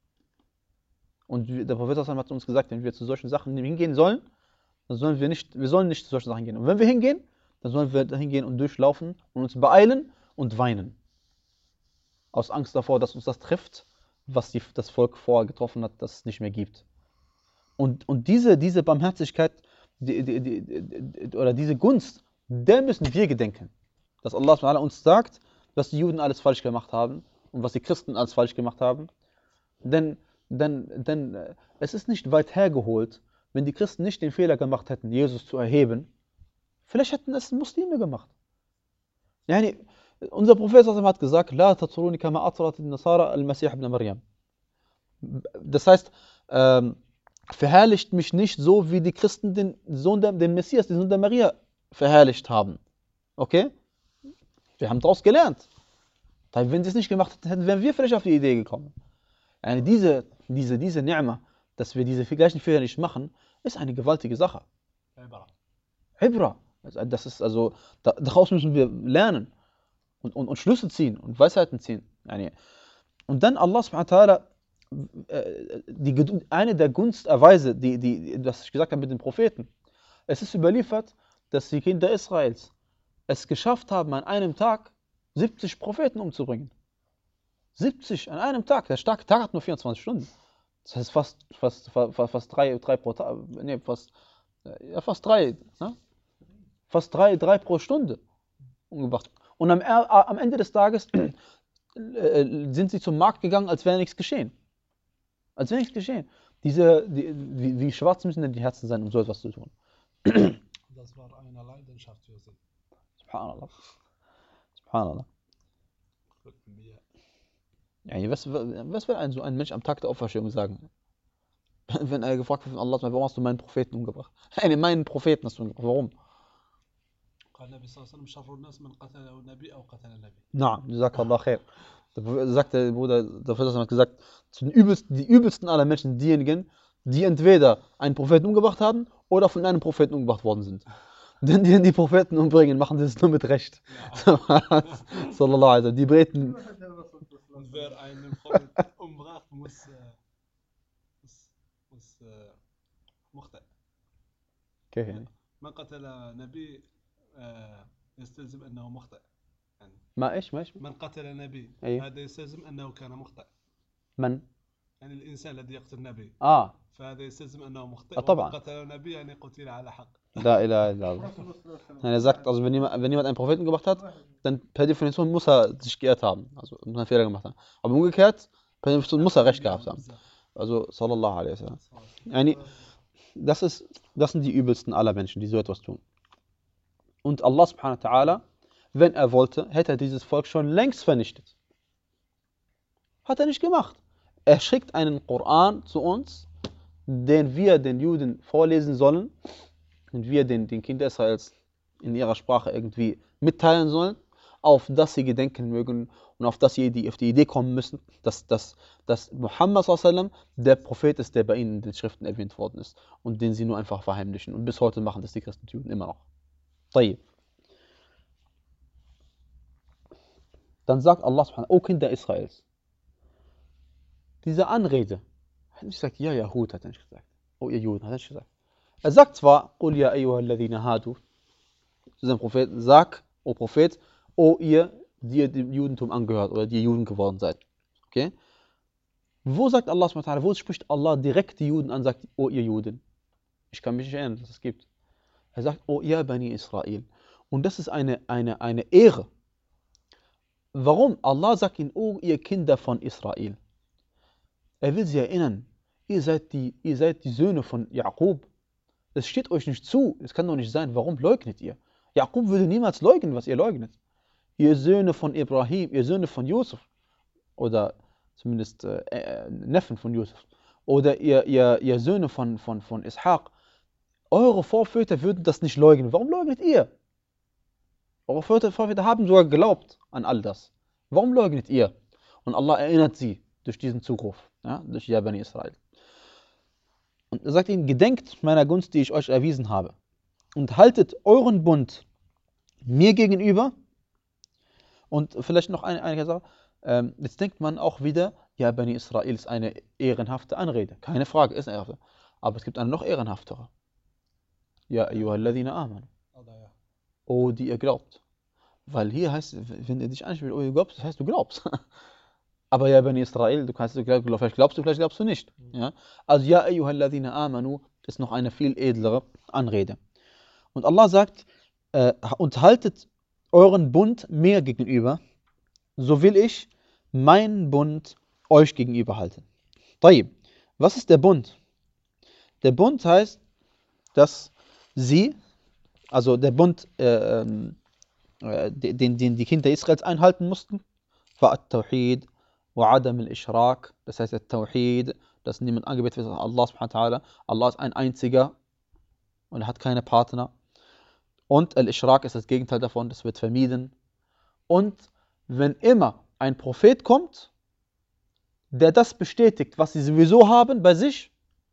Und der Prophet hat uns gesagt, wenn wir zu solchen Sachen hingehen sollen, dann sollen wir nicht, wir sollen nicht zu solchen Sachen gehen. Und wenn wir hingehen, dann sollen wir dahin gehen und durchlaufen und uns beeilen und weinen. Aus Angst davor, dass uns das trifft, was die, das Volk vorher getroffen hat, das es nicht mehr gibt. Und, und diese, diese Barmherzigkeit die, die, die, die, oder diese Gunst, der müssen wir gedenken. Dass Allah uns sagt, was die Juden alles falsch gemacht haben und was die Christen alles falsch gemacht haben. Denn, denn, denn es ist nicht weit hergeholt, wenn die Christen nicht den Fehler gemacht hätten, Jesus zu erheben, vielleicht hätten es Muslime gemacht. Yani, unser Prophet hat gesagt, La tatruni kama atrat al-Nasara al-Masih ibn Maryam. Das heißt, ähm, verherrlicht mich nicht so, wie die Christen den Sohn der, den Messias, den Sohn der Maria, verherrlicht haben. Okay? Wir haben daraus gelernt. Wenn sie es nicht gemacht hätten, wären wir vielleicht auf die Idee gekommen. Yani diese, diese, diese Ni'ma, dass wir diese gleichen Fehler nicht machen, ist eine gewaltige Sache. Ibra. Ibra. Das ist also, daraus müssen wir lernen und, und, und Schlüsse ziehen und Weisheiten ziehen. Yani. Und dann Allah subhanahu wa ta'ala, die, eine der Gunsterweise, die, die, das ich gesagt habe mit den Propheten, es ist überliefert, dass die Kinder Israels es geschafft haben, an einem Tag siebzig Propheten umzubringen. siebzig an einem Tag. Der Tag hat nur vierundzwanzig Stunden. Das heißt fast, fast, fast, fast drei, drei pro Tag, nee, fast, ja, fast drei, ne? Fast drei, drei pro Stunde umgebracht. Und am, am Ende des Tages sind sie zum Markt gegangen, als wäre nichts geschehen. Als wäre nichts geschehen. Diese, die, wie, wie schwarz müssen denn die Herzen sein, um so etwas zu tun? Das war eine Leidenschaft für sie. Subhanallah. Subhanallah. Ja, was, was will ein, so ein Mensch am Tag der Auferstehung sagen? Wenn er gefragt wird von Allah, warum hast du meinen Propheten umgebracht? Nein, meinen Propheten hast du umgebracht. Warum? Na, sagt Allah khair. Da sagt der Bruder, der Prophet hat gesagt, zu den übelsten, die übelsten aller Menschen diejenigen, die entweder einen Propheten umgebracht haben oder von einem Propheten umgebracht worden sind. Wenn die, die Propheten umbringen, machen sie es nur mit Recht. Ja. Sallallahu alaihi wasallam. Die beten. Und wer einen Prophet umbracht, muss, äh, muss, muss äh, مخطئ. Okay. من قتل نبي آه، يستلزم أنه مخطئ. يعني ما ايش ما ايش من قتل نبي أيوه. هذا يستلزم أنه كان مخطئ. من يعني الإنسان الذي يقتل نبي اه فهذا يستلزم أنه مخطئ. آه، طبعاً. ومن قتل نبي يعني قتل على حق. La ilaha illallah. Er sagt, also wenn jemand, wenn jemand einen Propheten gemacht hat, dann per Definition muss er sich geirrt haben, also muss er einen Fehler gemacht haben. Aber umgekehrt, per Definition muss er Recht gehabt haben. Also sallallahu alaihi wasallam. Yani, das ist, das sind die übelsten aller Menschen, die so etwas tun. Und Allah subhanahu wa ta'ala, wenn er wollte, hätte er dieses Volk schon längst vernichtet. Hat er nicht gemacht. Er schickt einen Koran zu uns, den wir den Juden vorlesen sollen und wir den, den Kindern Israels in ihrer Sprache irgendwie mitteilen sollen, auf das sie gedenken mögen und auf das sie die, auf die Idee kommen müssen, dass, dass, dass Muhammad sallallahu alaihi wasallam der Prophet ist, der bei ihnen in den Schriften erwähnt worden ist und den sie nur einfach verheimlichen. Und bis heute machen das die Christen und Juden immer noch. طيب. Dann sagt Allah subhanahu wa ta'ala, O Kinder Israels, diese Anrede, er hat nicht gesagt, ja, Jahud, hat er nicht gesagt. Oh, ihr Juden, hat er nicht gesagt. Er sagt zwar, Qul ya ayyuhalladhina hadu, zu seinem Propheten, sag, O Prophet, O ihr, die ihr dem Judentum angehört oder die ihr Juden geworden seid. Okay? Wo sagt Allah subhanahu wa ta'ala, wo spricht Allah direkt die Juden an, sagt, O ihr Juden? Ich kann mich nicht erinnern, dass es gibt. Er sagt, O ihr Bani Israel. Und das ist eine, eine, eine Ehre. Warum? Allah sagt ihnen, O ihr Kinder von Israel. Er will sie erinnern, ihr seid die, ihr seid die Söhne von Jakob. Das steht euch nicht zu. Es kann doch nicht sein. Warum leugnet ihr? Jakob würde niemals leugnen, was ihr leugnet. Ihr Söhne von Ibrahim, ihr Söhne von Josef. Oder zumindest äh, äh, Neffen von Josef. Oder ihr, ihr, ihr Söhne von, von, von Ishaq. Eure Vorväter würden das nicht leugnen. Warum leugnet ihr? Eure Vorväter, Vorväter haben sogar geglaubt an all das. Warum leugnet ihr? Und Allah erinnert sie durch diesen Zuruf. Ja, durch Ja Bani Israel. Und er sagt ihnen, gedenkt meiner Gunst, die ich euch erwiesen habe. Und haltet euren Bund mir gegenüber. Und vielleicht noch eine, eine Sache. Ähm, jetzt denkt man auch wieder, Ja Bani Israel ist eine ehrenhafte Anrede. Keine Frage, ist eine ehrenhafte. Aber es gibt eine noch ehrenhaftere. Ja ayyuhalladhina amanu. Oh, die ihr glaubt. Weil hier heißt, wenn ihr dich anspricht, oh, ihr glaubt, das heißt, du glaubst. Aber ja, Bani Israel, du kannst, du glaub, vielleicht glaubst du, vielleicht glaubst du nicht. Ja? Also, ja, ayyuhalladhina amanu ist noch eine viel edlere Anrede. Und Allah sagt, äh, und haltet euren Bund mir gegenüber, so will ich meinen Bund euch gegenüber halten. طيب, was ist der Bund? Der Bund heißt, dass sie, also der Bund, äh, äh, den, den die Kinder Israels einhalten mussten, war At-Tawhid, وعدم الإشراك, das heißt der Tawhid, dass niemand angebetet wird, Allah subhanahu wa ta'ala. Allah ist ein einziger und er hat keine Partner. Und Al-Ishrak ist das Gegenteil davon, das wird vermieden. Und wenn immer ein Prophet kommt, der das bestätigt, was sie sowieso haben bei sich,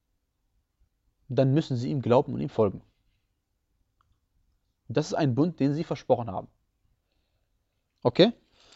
dann müssen sie ihm glauben und ihm folgen. Das ist ein Bund, den sie versprochen haben. Okay?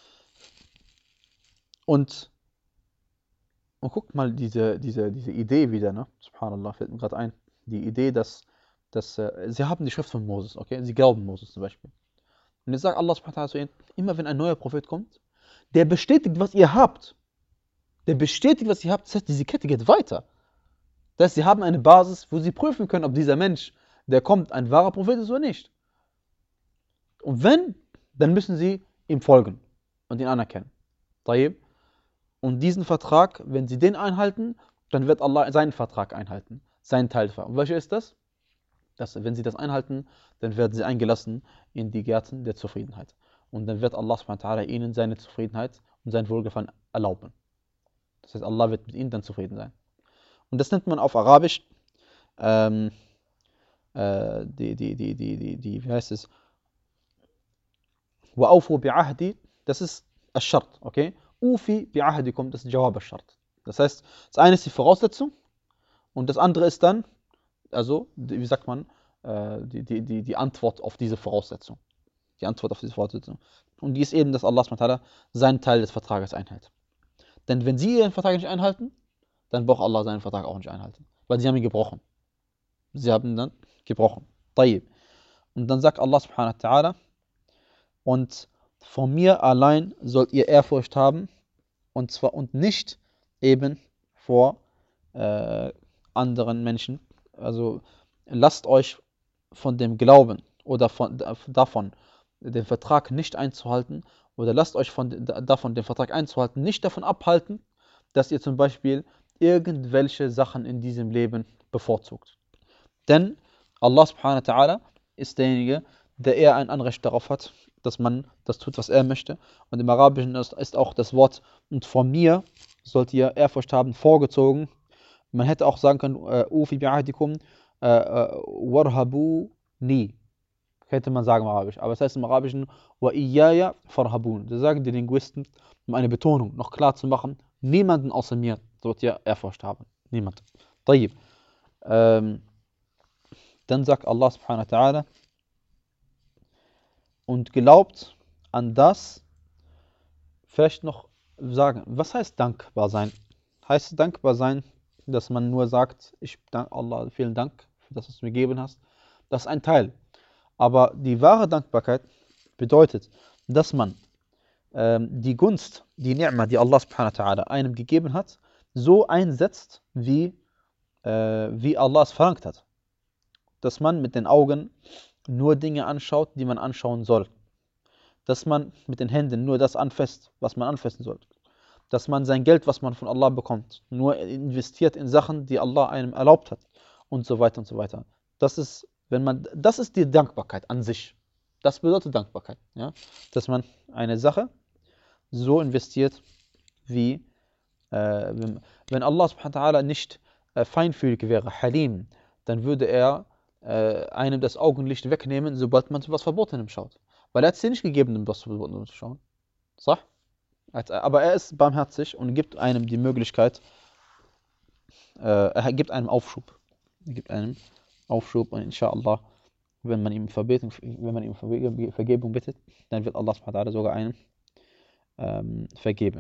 Und, und guckt mal diese, diese, diese Idee wieder, ne? Subhanallah, fällt mir gerade ein. Die Idee, dass, dass äh, sie haben die Schrift von Moses, okay? Sie glauben Moses zum Beispiel. Und jetzt sagt Allah subhanahu wa ta'ala zu ihnen, immer wenn ein neuer Prophet kommt, der bestätigt, was ihr habt. Der bestätigt, was ihr habt. Das heißt, diese Kette geht weiter. Das heißt, sie haben eine Basis, wo sie prüfen können, ob dieser Mensch, der kommt, ein wahrer Prophet ist oder nicht. Und wenn, dann müssen sie ihm folgen und ihn anerkennen. طيب. Und diesen Vertrag, wenn sie den einhalten, dann wird Allah seinen Vertrag einhalten, seinen Teil. Und welcher ist das? Dass, wenn sie das einhalten, dann werden sie eingelassen in die Gärten der Zufriedenheit. Und dann wird Allah subhanahu wa ta'ala ihnen seine Zufriedenheit und sein Wohlgefallen erlauben. Das heißt, Allah wird mit ihnen dann zufrieden sein. Und das nennt man auf Arabisch, ähm, äh, die, die, die, die, die, die, wie heißt es? Wa'awfu bi'ahdi, das ist Ash-Shart, okay? Ufi bi'ahdikum, das ist Jawab Ash-Shart. Das heißt, das eine ist die Voraussetzung und das andere ist dann, also, wie sagt man, äh, die, die, die, die Antwort auf diese Voraussetzung. Die Antwort auf diese Voraussetzung. Und die ist eben, dass Allah subhanahu wa ta'ala seinen Teil des Vertrages einhält. Denn wenn sie ihren Vertrag nicht einhalten, dann braucht Allah seinen Vertrag auch nicht einhalten. Weil sie haben ihn gebrochen. Sie haben ihn dann gebrochen. Tayyib. Und dann sagt Allah subhanahu wa ta'ala, und vor mir allein sollt ihr Ehrfurcht haben, und zwar und nicht eben vor äh, anderen Menschen. Also lasst euch von dem Glauben oder von, davon, den Vertrag nicht einzuhalten, oder lasst euch von, davon, den Vertrag einzuhalten, nicht davon abhalten, dass ihr zum Beispiel irgendwelche Sachen in diesem Leben bevorzugt. Denn Allah subhanahu wa ta'ala ist derjenige, der eher ein Anrecht darauf hat, dass man das tut, was er möchte. Und im Arabischen ist, ist auch das Wort und von mir sollt ihr Ehrfurcht haben vorgezogen. Man hätte auch sagen können, Ufi bi'ahdikum warhabu ni. Hätte man sagen im Arabisch. Aber es heißt im Arabischen wa iyaya farhabun. Da sagen die Linguisten, um eine Betonung noch klar zu machen, niemanden außer mir sollt ihr Ehrfurcht haben. Niemand. Tayyib. Ähm, dann sagt Allah subhanahu wa ta'ala, und glaubt an das, vielleicht noch sagen, was heißt dankbar sein? Heißt es dankbar sein, dass man nur sagt, ich danke Allah, vielen Dank für das, was du mir gegeben hast? Das ist ein Teil. Aber die wahre Dankbarkeit bedeutet, dass man ähm, die Gunst, die Ni'ma, die Allah subhanahu wa ta'ala einem gegeben hat, so einsetzt, wie, äh, wie Allah es verlangt hat. Dass man mit den Augen nur Dinge anschaut, die man anschauen soll. Dass man mit den Händen nur das anfasst, was man anfassen soll. Dass man sein Geld, was man von Allah bekommt, nur investiert in Sachen, die Allah einem erlaubt hat. Und so weiter und so weiter. Das ist, wenn man, das ist die Dankbarkeit an sich. Das bedeutet Dankbarkeit. Ja? Dass man eine Sache so investiert, wie äh, wenn, wenn Allah subhanahu wa ta'ala nicht äh, feinfühlig wäre, Halim, dann würde er äh, einem das Augenlicht wegnehmen, sobald man zu was Verbotenem schaut. Weil er hat es dir nicht gegeben, um was Verbotenem zu schauen. So? Aber er ist barmherzig und gibt einem die Möglichkeit, äh, er gibt einem Aufschub. Er gibt einem Aufschub und inshallah, wenn man ihm Vergebung, wenn man ihm Vergebung bittet, dann wird Allah subhanahu wa ta'ala sogar einem ähm, vergeben.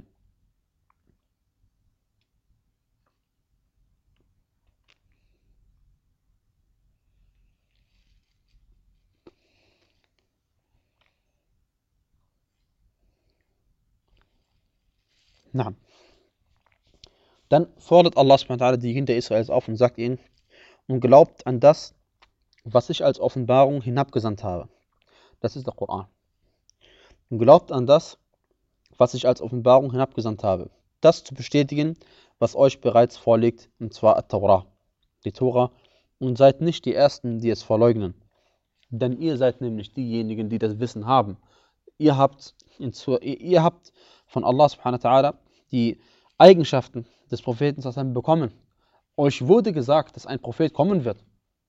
Na. Dann fordert Allah subhanahu wa ta'ala die Kinder Israels auf und sagt ihnen, und glaubt an das, was ich als Offenbarung hinabgesandt habe. Das ist der Koran. Und glaubt an das, was ich als Offenbarung hinabgesandt habe. Das zu bestätigen, was euch bereits vorliegt, und zwar At-Taurah, die Tora, und seid nicht die Ersten, die es verleugnen. Denn ihr seid nämlich diejenigen, die das Wissen haben. Ihr habt, ihr habt von Allah subhanahu wa ta'ala die Eigenschaften des Propheten bekommen. Euch wurde gesagt, dass ein Prophet kommen wird.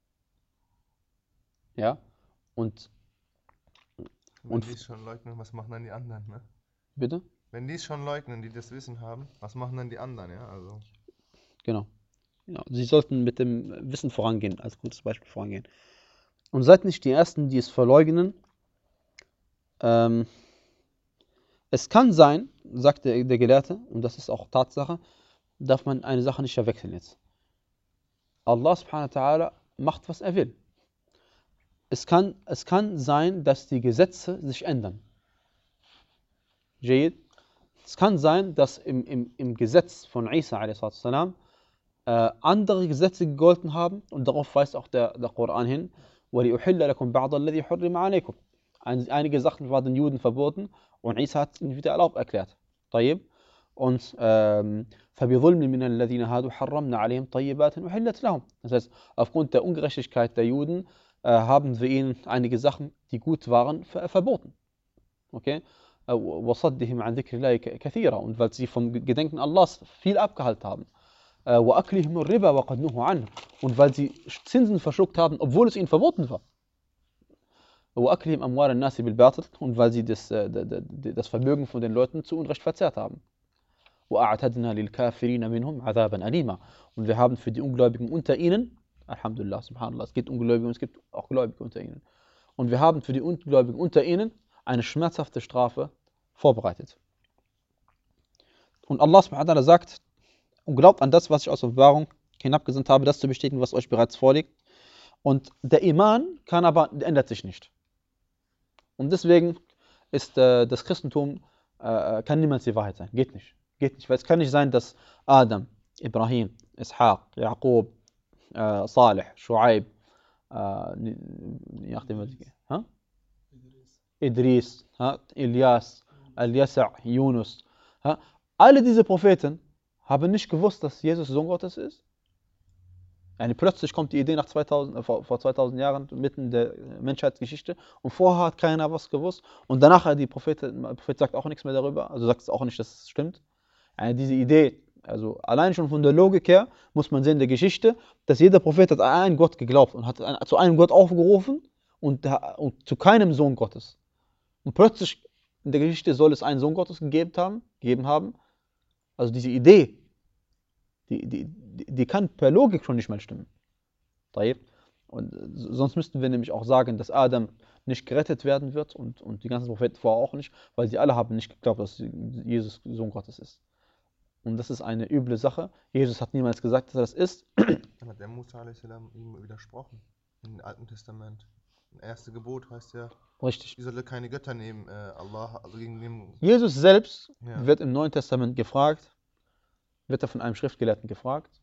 Ja, und Wenn Und die es schon leugnen, was machen dann die anderen, ne? bitte? Wenn die es schon leugnen, die das Wissen haben, was machen dann die anderen, ja? Also, Genau. Ja, sie sollten mit dem Wissen vorangehen, als gutes Beispiel vorangehen. Und seid nicht die Ersten, die es verleugnen. Ähm, es kann sein, sagt der, der Gelehrte, und das ist auch Tatsache, darf man eine Sache nicht verwechseln jetzt. Allah subhanahu wa ta'ala macht, was er will. Es kann, es kann sein, dass die Gesetze sich ändern. Es kann sein, dass im, im, im Gesetz von Isa a s. Äh, andere Gesetze gegolten haben, und darauf weist auch der, der Koran hin, einige Sachen waren den Juden verboten und Isa hat ihnen wieder erlaubt erklärt. Und ähm, das heißt, aufgrund der Ungerechtigkeit der Juden äh, haben wir ihnen einige Sachen, die gut waren, ver verboten. Okay? Und weil sie vom Gedenken Allahs viel abgehalten haben. Und weil sie Zinsen verschluckt haben, obwohl es ihnen verboten war. Und weil sie das, das Vermögen von den Leuten zu Unrecht verzehrt haben. Und wir haben für die Ungläubigen unter ihnen Alhamdulillah, subhanallah. Es gibt Ungläubige und es gibt auch Gläubige unter ihnen. Und wir haben für die Ungläubigen unter ihnen eine schmerzhafte Strafe vorbereitet. Und Allah subhanahu wa ta'ala sagt, und glaubt an das, was ich aus der Offenbarung hinabgesandt habe, das zu bestätigen, was euch bereits vorliegt. Und der Iman kann aber, ändert sich nicht. Und deswegen ist äh, das Christentum, äh, kann niemals die Wahrheit sein. Geht nicht. Geht nicht. Weil es kann nicht sein, dass Adam, Ibrahim, Ishaq, Yaqub, äh, Salih, Shu'aib, äh, je nachdem, was ich, ha? Idris, ha? Ilyas, Al-Yasa', Yunus. Ha? Alle diese Propheten haben nicht gewusst, dass Jesus Sohn Gottes ist. Yani plötzlich kommt die Idee nach zweitausend, äh, vor, vor zweitausend Jahren, mitten der Menschheitsgeschichte, und vorher hat keiner was gewusst. Und danach, die Prophet, der Prophet sagt auch nichts mehr darüber, also sagt es auch nicht, dass es stimmt. Yani diese Idee, also allein schon von der Logik her, muss man sehen in der Geschichte, dass jeder Prophet hat an einen Gott geglaubt und hat ein, zu einem Gott aufgerufen und, und zu keinem Sohn Gottes. Und plötzlich in der Geschichte soll es einen Sohn Gottes gegeben haben, gegeben haben. Also diese Idee, die, die, die kann per Logik schon nicht mehr stimmen. Und sonst müssten wir nämlich auch sagen, dass Adam nicht gerettet werden wird und, und die ganzen Propheten vorher auch nicht, weil sie alle haben nicht geglaubt, dass Jesus Sohn Gottes ist. Und das ist eine üble Sache. Jesus hat niemals gesagt, dass er das ist. Dann hat der Musa a.s. ihm widersprochen im Alten Testament. Das erste Gebot heißt ja, Richtig. ihr solltet keine Götter nehmen, äh, Allah, also gegen den... Jesus selbst Ja. wird im Neuen Testament gefragt, wird er von einem Schriftgelehrten gefragt,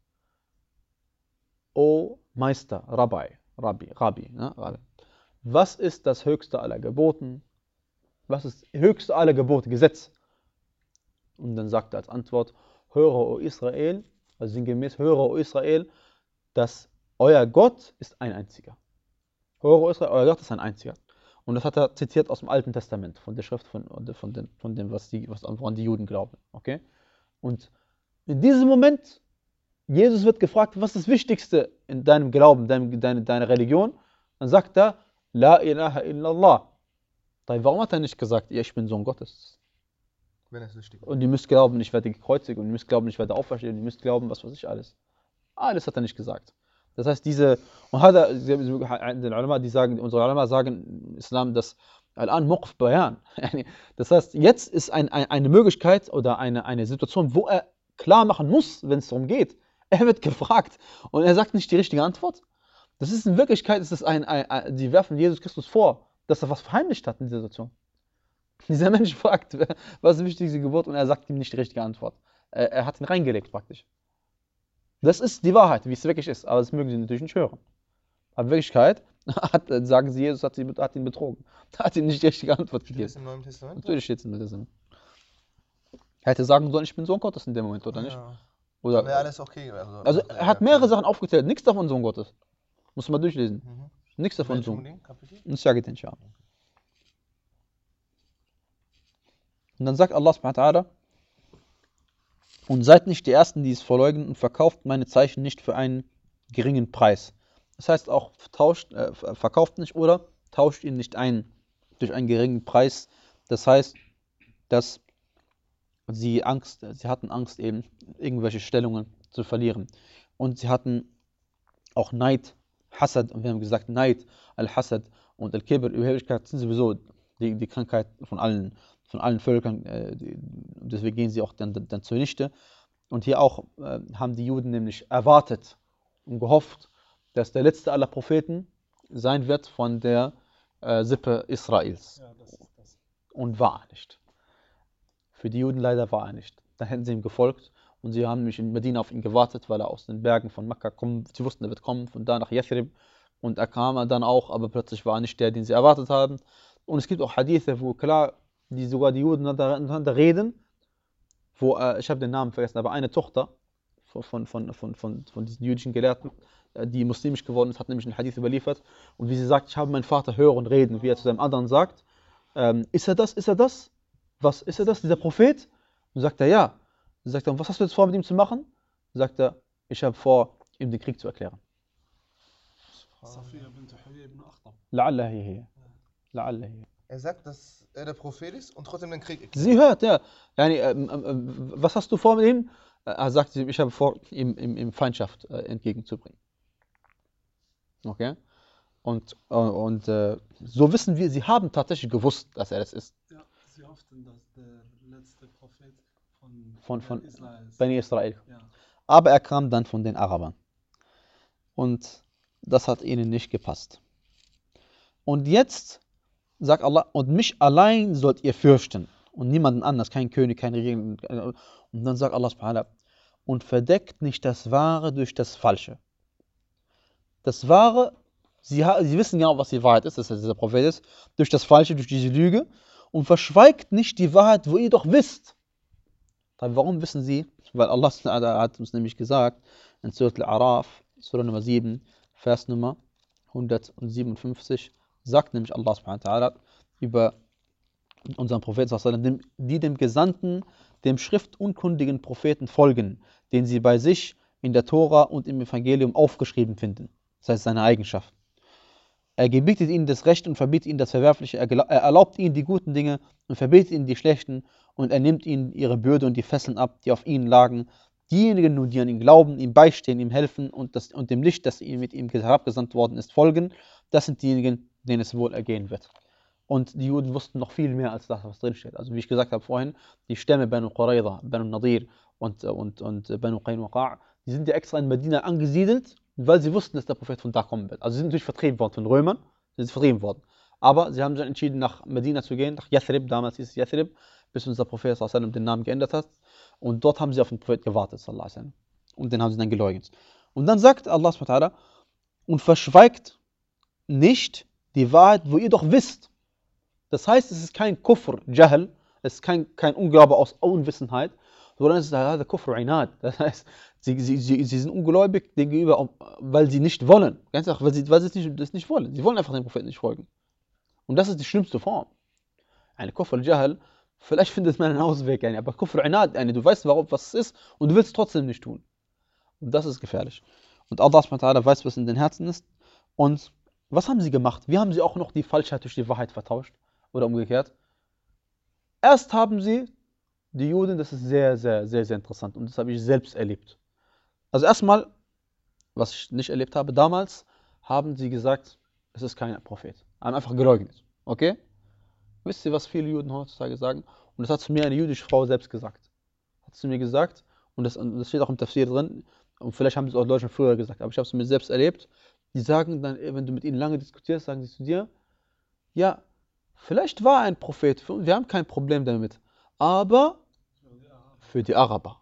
O Meister, Rabbi, Rabbi, Rabbi, ne? Rabbi, was ist das höchste aller Geboten? Was ist das höchste aller Gebote, Gesetz? Und dann sagt er als Antwort, höre, O Israel, also sinngemäß, höre, O Israel, dass euer Gott ist ein einziger. Höre, O Israel, euer Gott ist ein einziger. Und das hat er zitiert aus dem Alten Testament, von der Schrift, von, von, den, von dem, was die, was, woran die Juden glauben. Okay? Und in diesem Moment, Jesus wird gefragt, was ist das Wichtigste in deinem Glauben, deinem, deine, deiner Religion? Dann sagt er, La ilaha illallah. Warum hat er nicht gesagt, ja, ich bin Sohn Gottes? Wenn es wichtig ist. Und ihr müsst glauben, ich werde gekreuzigt, und ihr müsst glauben, ich werde auferstehen, und ihr müsst glauben, was weiß ich alles. Alles hat er nicht gesagt. Das heißt, diese, und hat er, die Ulama, die sagen, unsere Ulama sagen im Islam, dass Al-An Muqf Bayan. Das heißt, jetzt ist ein, ein, eine Möglichkeit oder eine, eine Situation, wo er klar machen muss, wenn es darum geht. Er wird gefragt und er sagt nicht die richtige Antwort. Das ist in Wirklichkeit, ist das ein, ein, ein, die werfen Jesus Christus vor, dass er was verheimlicht hat in dieser Situation. Dieser Mensch fragt, was ist die wichtigste Geburt, und er sagt ihm nicht die richtige Antwort. Er, er hat ihn reingelegt praktisch. Das ist die Wahrheit, wie es wirklich ist, aber das mögen sie natürlich nicht hören. Aber in Wirklichkeit hat, sagen sie, Jesus hat, sie, hat ihn betrogen. Er hat ihm nicht die richtige Antwort Steht gegeben. das im Neuen Testament? Natürlich steht es im Neuen Testament. Er hätte sagen sollen, ich bin Sohn Gottes in dem Moment, oder nicht? Ja. Oder, Dann wäre alles okay. Also, also er hat mehrere Sachen aufgezählt, nichts davon Sohn Gottes. Muss man mal durchlesen. Mhm. Nichts davon Welchem Sohn. Ding? Kapitel? Und es sagt inshallah. Und dann sagt Allah subhanahu wa ta'ala, und seid nicht die Ersten, die es verleugnen, und verkauft meine Zeichen nicht für einen geringen Preis. Das heißt auch, tauscht, äh, verkauft nicht oder tauscht ihn nicht ein durch einen geringen Preis. Das heißt, dass sie Angst, sie hatten Angst eben, irgendwelche Stellungen zu verlieren. Und sie hatten auch Neid, Hasad, und wir haben gesagt, Neid, Al-Hasad und Al-Kibr, Überheblichkeit sind sowieso die, die Krankheit von allen, von allen Völkern, äh, die, deswegen gehen sie auch dann, dann, dann zunichte. Und hier auch äh, haben die Juden nämlich erwartet und gehofft, dass der letzte aller Propheten sein wird von der äh, Sippe Israels. Ja, das ist das. Und war er nicht. Für die Juden leider war er nicht. Dann hätten sie ihm gefolgt und sie haben nämlich in Medina auf ihn gewartet, weil er aus den Bergen von Mekka kommt. Sie wussten, er wird kommen, von da nach Yathrib. Und er kam dann auch, aber plötzlich war er nicht der, den sie erwartet haben. Und es gibt auch Hadithe, wo klar, die sogar die Juden untereinander reden, wo, äh, ich habe den Namen vergessen, aber eine Tochter von, von, von, von, von, von diesen jüdischen Gelehrten, äh, die muslimisch geworden ist, hat nämlich einen Hadith überliefert. Und wie sie sagt, ich habe meinen Vater hören, reden, wie er zu seinem anderen sagt, ähm, ist er das, ist er das? Was, ist er das, dieser Prophet? Und sagt er, ja. Und sagt er, was hast du jetzt vor, mit ihm zu machen? Und sagt er, ich habe vor, ihm den Krieg zu erklären. Safiya bint Huyay ibn Akhtab. La'alla hiya. La'alla hiya. Er sagt, dass er der Prophet ist und trotzdem den Krieg erklärt. Sie hört, ja. Yani, ähm, ähm, was hast du vor mit ihm? Er sagt, ich habe vor, ihm, ihm, ihm Feindschaft äh, entgegenzubringen. Okay? Und, äh, und äh, so wissen wir, sie haben tatsächlich gewusst, dass er das ist. Ja, sie hofften, dass der letzte Prophet von, Von, von Israel ist. Bani Israel. Ja. Aber er kam dann von den Arabern. Und das hat ihnen nicht gepasst. Und jetzt sagt Allah, und mich allein sollt ihr fürchten. Und niemanden anders, kein König, kein Regierung. Und dann sagt Allah subhanahu wa ta'ala, und verdeckt nicht das Wahre durch das Falsche. Das Wahre, sie, sie wissen genau, was die Wahrheit ist, dass er dieser Prophet ist, durch das Falsche, durch diese Lüge. Und verschweigt nicht die Wahrheit, wo ihr doch wisst. Aber warum wissen sie? Weil Allah hat uns nämlich gesagt, in Surat Al-Araf, Surah Nummer sieben, Vers Nummer hundertsiebenundfünfzig, sagt nämlich Allah subhanahu wa ta'ala über unseren Propheten, die dem Gesandten, dem schriftunkundigen Propheten folgen, den sie bei sich in der Tora und im Evangelium aufgeschrieben finden. Das heißt seine Eigenschaft. Er gebietet ihnen das Recht und verbietet ihnen das Verwerfliche. Er erlaubt ihnen die guten Dinge und verbietet ihnen die schlechten. Und er nimmt ihnen ihre Bürde und die Fesseln ab, die auf ihnen lagen. Diejenigen nun, die an ihn glauben, ihm beistehen, ihm helfen und, das, und dem Licht, das mit ihm herabgesandt worden ist, folgen, das sind diejenigen, denen es wohl ergehen wird. Und die Juden wussten noch viel mehr als das, was drin steht. Also wie ich gesagt habe vorhin, die Stämme Banu Qurayza, Banu Nadir und, und, und Banu Qaynuqa', die sind ja extra in Medina angesiedelt, weil sie wussten, dass der Prophet von da kommen wird. Also sie sind natürlich vertrieben worden von Römern, sie sind vertrieben worden. Aber sie haben sich entschieden, nach Medina zu gehen, nach Yathrib, damals hieß es Yathrib, bis unser Prophet sallallahu alaihi wasallam den Namen geändert hat. Und dort haben sie auf den Prophet gewartet, sallallahu alaihi wasallam. Und den haben sie dann geleugnet. Und dann sagt Allah subhanahu wa ta'ala, und verschweigt nicht die Wahrheit, wo ihr doch wisst. Das heißt, es ist kein Kufr, Jahl, es ist kein, kein Unglaube aus Unwissenheit, sondern es ist der Kufr Inad. Das heißt, sie, sie, sie, sie sind ungläubig gegenüber, weil sie nicht wollen. Ganz einfach, weil sie, weil sie nicht, das nicht wollen. Sie wollen einfach dem Propheten nicht folgen. Und das ist die schlimmste Form. Eine Kufr Jahl, vielleicht findet man einen Ausweg, aber Kufr Inad, du weißt, warum, was es ist, und du willst es trotzdem nicht tun. Und das ist gefährlich. Und Allah subhanahu wa ta'ala weiß, was in den Herzen ist. Und was haben sie gemacht? Wie haben sie auch noch die Falschheit durch die Wahrheit vertauscht? Oder umgekehrt. Erst haben sie, die Juden, das ist sehr, sehr, sehr, sehr interessant. Und das habe ich selbst erlebt. Also erstmal, was ich nicht erlebt habe, damals haben sie gesagt, es ist kein Prophet. Haben einfach geleugnet. Okay? Wisst ihr, was viele Juden heutzutage sagen? Und das hat zu mir eine jüdische Frau selbst gesagt. Hat zu mir gesagt, und das, das steht auch im Tafsir drin, und vielleicht haben sie es auch Leute früher gesagt, aber ich habe es mir selbst erlebt. Die sagen dann, wenn du mit ihnen lange diskutierst, sagen sie zu dir, ja, vielleicht war er ein Prophet, wir haben kein Problem damit, aber für die Araber.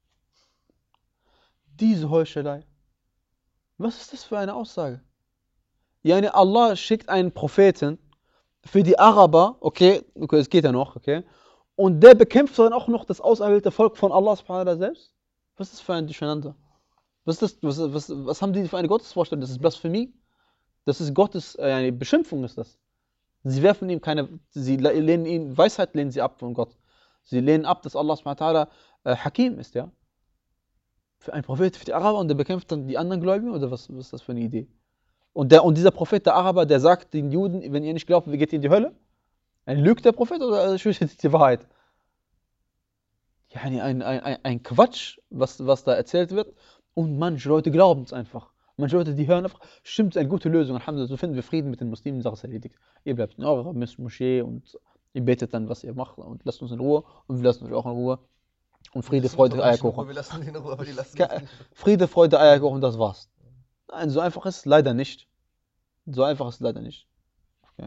Diese Heuchelei. Was ist das für eine Aussage? Yani Allah schickt einen Propheten für die Araber, okay, okay, es geht ja noch, okay, und der bekämpft dann auch noch das auserwählte Volk von Allah subhanahu wa ta'ala selbst? Was ist das für ein Durcheinander? Was, ist das, was, was, was haben die für eine Gottesvorstellung? Das ist Blasphemie? Das ist Gottes, äh, eine Beschimpfung ist das. Sie werfen ihm keine, sie lehnen ihn, Weisheit lehnen sie ab von Gott. Sie lehnen ab, dass Allah subhanahu wa ta'ala äh, Hakim ist, ja. Für einen Prophet, für die Araber, und der bekämpft dann die anderen Gläubigen, oder was, was ist das für eine Idee? Und, der, und dieser Prophet, der Araber, der sagt den Juden, wenn ihr nicht glaubt, wie geht ihr in die Hölle? Ein lügt der Prophet oder spricht die Wahrheit? Ja, ein, ein, ein, ein Quatsch, was, was da erzählt wird, und manche Leute glauben es einfach. Manche Leute, die hören einfach, stimmt, es ist eine gute Lösung, Alhamdulillah, so finden wir Frieden mit den Muslimen, Sache ist erledigt. Ihr bleibt in eurer Moschee und ihr betet dann, was ihr macht, und lasst uns in Ruhe, und wir lassen euch auch in Ruhe. Und Friede, Freude, Eierkuchen. Wir lassen die in Ruhe, aber die lassen uns nicht. Friede, Freude, Eierkuchen, das war's. Nein, so einfach ist es leider nicht. So einfach ist es leider nicht. Okay.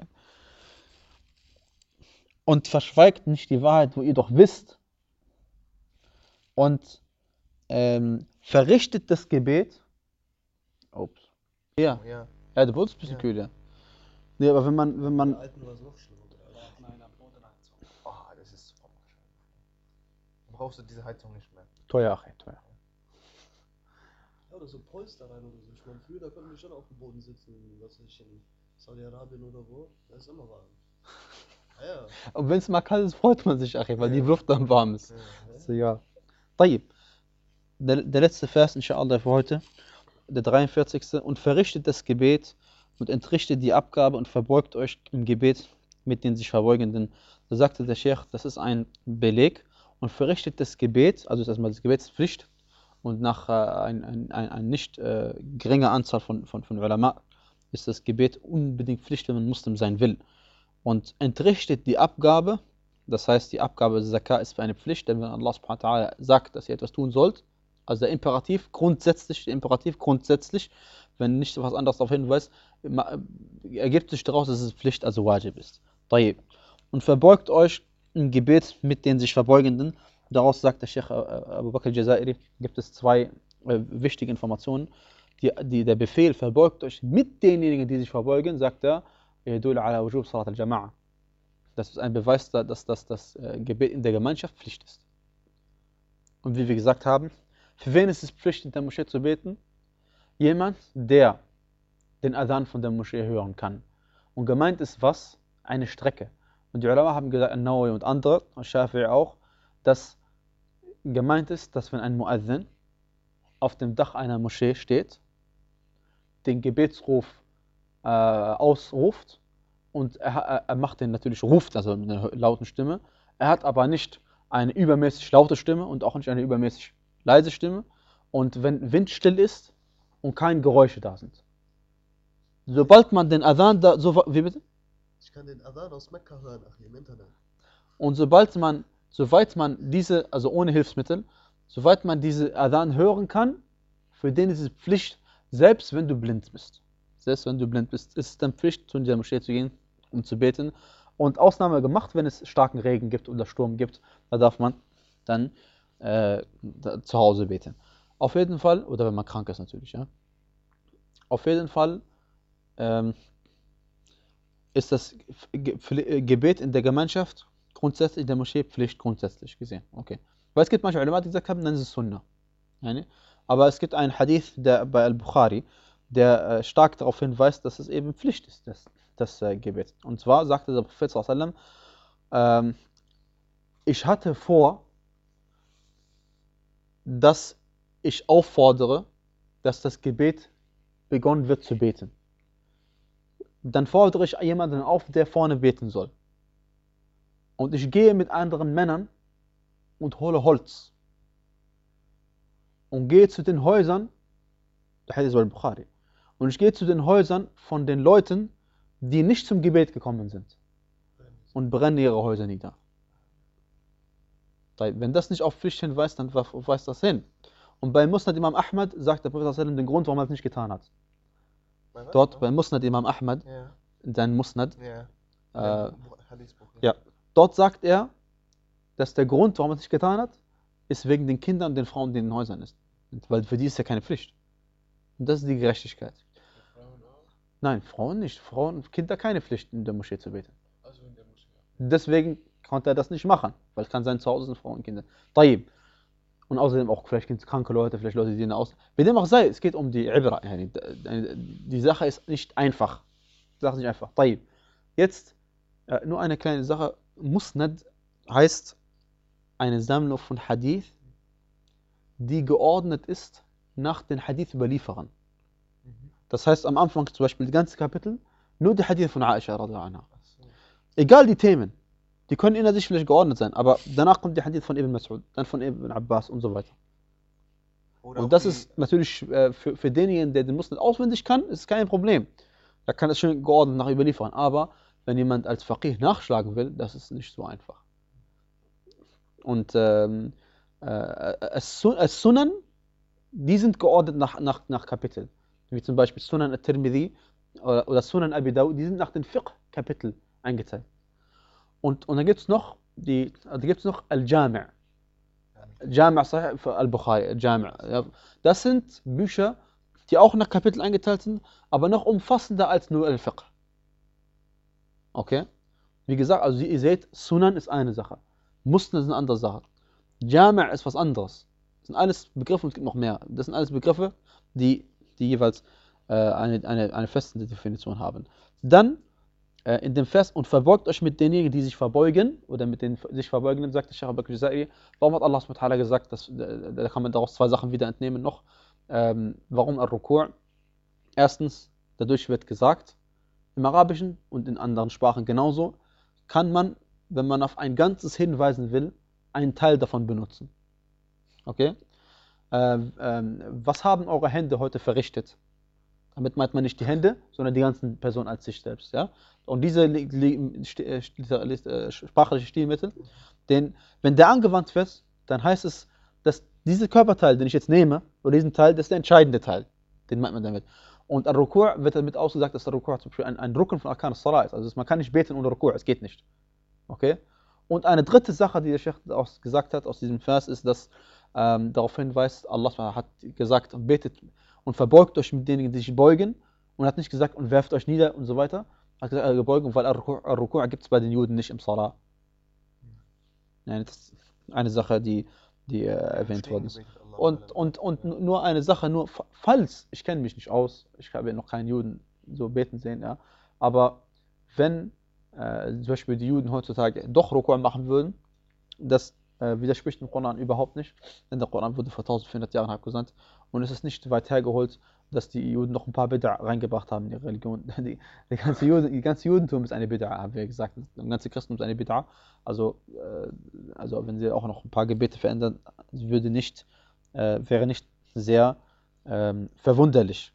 Und verschweigt nicht die Wahrheit, wo ihr doch wisst. Und ähm, verrichtet das Gebet. Ups. Ja. Ja. Ja, du wurdest ein bisschen Ja. kühl, ja. Nee, aber wenn man, wenn Bei man. der alten war es noch schlimmer. Oh, das ist super. Dann brauchst du diese Heizung nicht mehr. Teuer, ach, teuer. Ja, oder so Polster rein oder so. Ich meine, früher, da konnten wir schon auf dem Boden sitzen, was weiß ich, in Saudi-Arabien oder wo. Da ist immer warm. Ja, ja. Und wenn es mal kalt ist, freut man sich, ach, weil die Ja. Luft dann warm ist. Ja. So, ja. طيب. Der, der letzte Vers, inshallah, für heute. Der dreiundvierzigste Und verrichtet das Gebet und entrichtet die Abgabe und verbeugt euch im Gebet mit den sich Verbeugenden. Da sagte der Sheikh, das ist ein Beleg. Und verrichtet das Gebet, also ist erstmal das Gebetspflicht, und nach äh, ein, ein, ein, ein nicht äh, geringer Anzahl von, von, von Ulama ist das Gebet unbedingt Pflicht, wenn man Muslim sein will. Und entrichtet die Abgabe, das heißt, die Abgabe der Zakat ist für eine Pflicht, denn wenn Allah subhanahu wa ta'ala sagt, dass ihr etwas tun sollt, also der Imperativ grundsätzlich, der Imperativ grundsätzlich, wenn nicht was anderes darauf hinweist, ergibt sich daraus, dass es Pflicht, also Wajib ist. Tayyib. Und verbeugt euch im Gebet mit den sich Verbeugenden. Daraus sagt der Sheikh Abu Bakr al-Jazairi, gibt es zwei äh, wichtige Informationen. Die, die, der Befehl, verbeugt euch mit denjenigen, die sich verbeugen, sagt er, يدل على وجوب صلاة الجماعة. Das ist ein Beweis, dass das, das äh, Gebet in der Gemeinschaft Pflicht ist. Und wie wir gesagt haben, für wen ist es Pflicht, in der Moschee zu beten? Jemand, der den Adhan von der Moschee hören kann. Und gemeint ist was? Eine Strecke. Und die Ulama haben gesagt, An-Nawawi und andere, und Shafi'i auch, dass gemeint ist, dass wenn ein Muazzin auf dem Dach einer Moschee steht, den Gebetsruf äh, ausruft und er, er, er macht den natürlich, ruft, also mit einer lauten Stimme. Er hat aber nicht eine übermäßig laute Stimme und auch nicht eine übermäßig leise Stimme. Und wenn windstill ist und keine Geräusche da sind. Sobald man den Adhan da, so, wie bitte? Ich kann den Adhan aus Mekka hören, ach, im Internet. Und sobald man, soweit man diese, also ohne Hilfsmittel, soweit man diese Adhan hören kann, für den ist es Pflicht, selbst wenn du blind bist. Selbst wenn du blind bist, ist es dann Pflicht, zu dieser Moschee zu gehen, um zu beten. Und Ausnahme gemacht, wenn es starken Regen gibt oder Sturm gibt, da darf man dann äh, da, zu Hause beten. Auf jeden Fall, oder wenn man krank ist natürlich, ja. Auf jeden Fall ähm, ist das Gebet in der Gemeinschaft grundsätzlich in der Moschee Pflicht, grundsätzlich gesehen. Okay. Weil es gibt manche Ulama, die gesagt haben, nennen sie es Sunnah. Aber es gibt einen Hadith der, bei Al-Bukhari, der äh, stark darauf hinweist, dass es eben Pflicht ist, das, das äh, Gebet. Und zwar sagte der Prophet sallallahu alaihi wasallam, ähm, ich hatte vor, dass ich auffordere, dass das Gebet begonnen wird zu beten. Dann fordere ich jemanden auf, der vorne beten soll. Und ich gehe mit anderen Männern und hole Holz. Und gehe zu den Häusern, der Hadith war Bukhari, und ich gehe zu den Häusern von den Leuten, die nicht zum Gebet gekommen sind. Und brenne ihre Häuser nieder. Wenn das nicht auf Pflicht hinweist, dann weist das hin. Und bei Musnad Imam Ahmad sagt der Prophet den Grund, warum er es nicht getan hat. Bei was? Dort bei Musnad Imam Ahmad, Ja. in seinem Musnad, Ja. äh, Hadithbuch, ja, dort sagt er, dass der Grund, warum er es nicht getan hat, ist wegen den Kindern und den Frauen, die in den Häusern ist. Weil für die ist ja keine Pflicht. Und das ist die Gerechtigkeit. Frauen auch? Nein, Frauen nicht. Frauen und Kinder keine Pflicht, in der Moschee zu beten. Also in der Moschee. Deswegen konnte er das nicht machen, weil es kann sein, zu Hause sind Frauen und Kinder. Tayyib. Und außerdem auch vielleicht kranke Leute, vielleicht Leute, die in der Aus... Wie dem auch sei, es geht um die Ibra. Die Sache ist nicht einfach. Die Sache ist nicht einfach. Tayyib. Jetzt äh, nur eine kleine Sache. Musnad heißt eine Sammlung von Hadith, die geordnet ist nach den Hadith-Überlieferern. Das heißt am Anfang zum Beispiel die ganze Kapitel, nur die Hadith von Aisha radhiyallahu anha. Egal die Themen, die können in sich vielleicht geordnet sein, aber danach kommt die Hadith von Ibn Mas'ud, dann von Ibn Abbas und so weiter. Oder Und das die, ist natürlich äh, für, für denjenigen, der den Musnad auswendig kann, ist kein Problem. Er kann das schön geordnet nach überliefern, aber wenn jemand als Faqih nachschlagen will, das ist nicht so einfach. Und ähm, äh, As-Sunan, die sind geordnet nach, nach, nach Kapitel. Wie zum Beispiel Sunan al-Tirmidhi oder, oder Sunan Abi Dawud, die sind nach den Fiqh-Kapitel eingeteilt. Und, und dann gibt es noch, die, da gibt's noch Al-Jami'. Jami' Sahih für Al-Bukhari, Al-Jami'. Ja. Das sind Bücher, die auch nach Kapiteln eingeteilt sind, aber noch umfassender als nur Al-Fiqh. Okay? Wie gesagt, also ihr seht, Sunan ist eine Sache. Musnad ist eine andere Sache. Jami' ist was anderes. Das sind alles Begriffe und es gibt noch mehr. Das sind alles Begriffe, die, die jeweils äh, eine, eine, eine feste Definition haben. Dann äh, in dem Vers, und verbeugt euch mit denjenigen, die sich verbeugen, oder mit den sich verbeugenden, sagt der Sheikh Abu Bakr al-Jazairi. Warum hat Allah subhanahu wa ta'ala gesagt, dass, äh, da kann man daraus zwei Sachen wieder entnehmen noch. Ähm, warum Ar-Ruku'? Erstens, dadurch wird gesagt, im Arabischen und in anderen Sprachen genauso, kann man, wenn man auf ein Ganzes hinweisen will, einen Teil davon benutzen. Okay? Ähm, ähm, was haben eure Hände heute verrichtet? Damit meint man nicht die Hände, sondern die ganzen Personen als sich selbst. Ja? Und diese li- li- st- äh, st- äh, sprachliche Stilmittel, den, wenn der angewandt wird, dann heißt es, dass dieser Körperteil, den ich jetzt nehme, oder diesen Teil, das ist der entscheidende Teil. Den meint man damit. Und Al-Ruku' wird damit ausgesagt, dass der Ruku' zum Beispiel ein, ein Rücken von Arkan al-Salah ist. Also man kann nicht beten ohne Ruku', es geht nicht. Okay? Und eine dritte Sache, die der Sheikh auch gesagt hat aus diesem Vers, ist, dass ähm, darauf hinweist, Allah hat gesagt, und betet und verbeugt euch mit denen, die sich beugen, und hat nicht gesagt, und werft euch nieder und so weiter. Hat gesagt, äh, gebeugt, weil Al-Ruku' gibt es bei den Juden nicht im Salah. Ja, das ist eine Sache, die, die äh, erwähnt worden ist. Und, und, und nur eine Sache, nur falls, ich kenne mich nicht aus, ich habe noch keinen Juden so beten sehen, ja, aber wenn äh, zum Beispiel die Juden heutzutage doch Ruku' machen würden, das äh, widerspricht dem Koran überhaupt nicht, denn der Koran wurde vor eintausendvierhundert Jahren abgesandt und es ist nicht weit hergeholt, dass die Juden noch ein paar Bid'a reingebracht haben in ihre Religion. Die, die, ganze Juden, die ganze Judentum ist eine Bid'a, haben wir gesagt. Das ganze Christentum ist eine Bid'a. Also, äh, also wenn sie auch noch ein paar Gebete verändern, würde nicht, äh, wäre nicht sehr ähm, verwunderlich.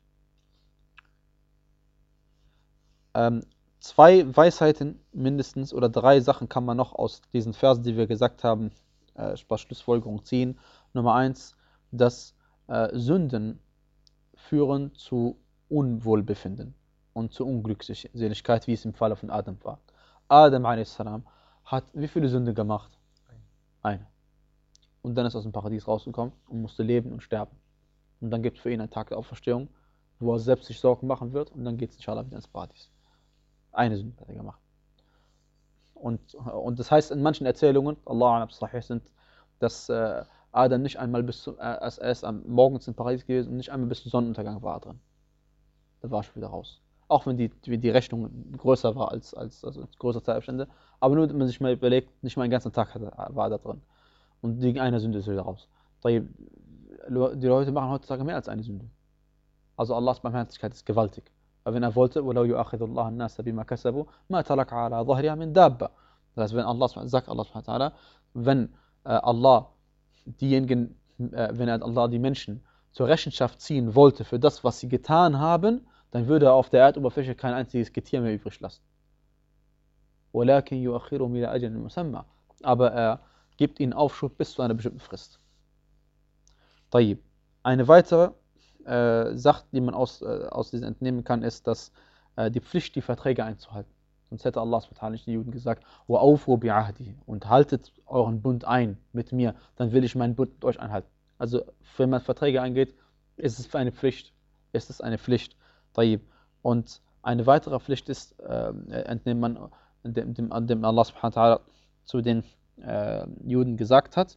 Ähm, zwei Weisheiten mindestens oder drei Sachen kann man noch aus diesen Versen, die wir gesagt haben, äh, Schlussfolgerung ziehen. Nummer eins, dass äh, Sünden führen zu Unwohlbefinden und zu Unglückseligkeit, wie es im Falle von Adam war. Adam a s. hat wie viele Sünden gemacht? Eine. Und dann ist er aus dem Paradies rausgekommen und musste leben und sterben. Und dann gibt es für ihn einen Tag der Auferstehung, wo er selbst sich Sorgen machen wird und dann geht es inshallah wieder ins Paradies. Eine Sünde hat er gemacht. Und, und das heißt in manchen Erzählungen, Allah sahih sind, dass äh, Adam nicht einmal bis zum, äh, als er ist am morgens im Paradies gewesen und nicht einmal bis zum Sonnenuntergang war er drin. Da war er schon wieder raus. Auch wenn die, die, die Rechnung größer war als, als, also größere Zeitabstände. Aber nur, wenn man sich mal überlegt, nicht mal einen ganzen Tag hatte, war er da drin. Und wegen einer Sünde ist er wieder raus. Die Leute machen heutzutage mehr als eine Sünde. Also Allahs Barmherzigkeit ist gewaltig. Aber wenn er wollte, وَلَوْ يُؤَخِذُ اللَّهَ النَّاسَ بِمَا كَسَبُوا مَا تَرَكَ عَلَى ظَهْرِهَا مِنْ دَابَّةٍ. Das heißt, wenn Allah sagt, Allah, wenn äh, Allah diejenigen, äh, wenn er Allah die Menschen zur Rechenschaft ziehen wollte für das, was sie getan haben, dann würde er auf der Erdoberfläche kein einziges Getier mehr übrig lassen. وَلَكِنْ يُؤَخِّرُهُمْ إِلَى أَجَلٍ مُسَمًّى. Aber er gibt ihnen Aufschub bis zu einer bestimmten Frist. طيب. Eine weitere äh, Sache, die man aus, äh, aus diesem entnehmen kann, ist, dass äh, die Pflicht, die Verträge einzuhalten. Sonst hätte Allah nicht den Juden gesagt, وَأَوْفُوا بِعَهْدِي, und haltet euren Bund ein mit mir, dann will ich meinen Bund mit euch einhalten. Also wenn man Verträge eingeht, ist es eine Pflicht. Ist es eine Pflicht. طيب. Und eine weitere Pflicht ist, äh, entnimmt man dem, dem, dem Allah subhanahu wa ta'ala zu den äh, Juden gesagt hat,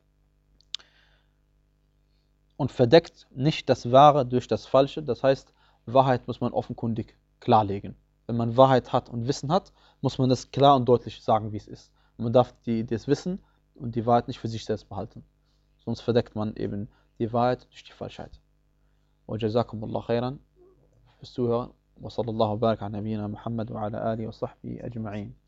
und verdeckt nicht das Wahre durch das Falsche. Das heißt, Wahrheit muss man offenkundig klarlegen. Wenn man Wahrheit hat und Wissen hat, muss man das klar und deutlich sagen, wie es ist. Und man darf die, das Wissen und die Wahrheit nicht für sich selbst behalten. Sonst verdeckt man eben die Wahrheit durch die Falschheit. Wa jazakumullah khairan fürs Zuhören. Wa sallallahu barak ala nabiyyina Muhammad wa ala alihi wa sahbihi ajma'in.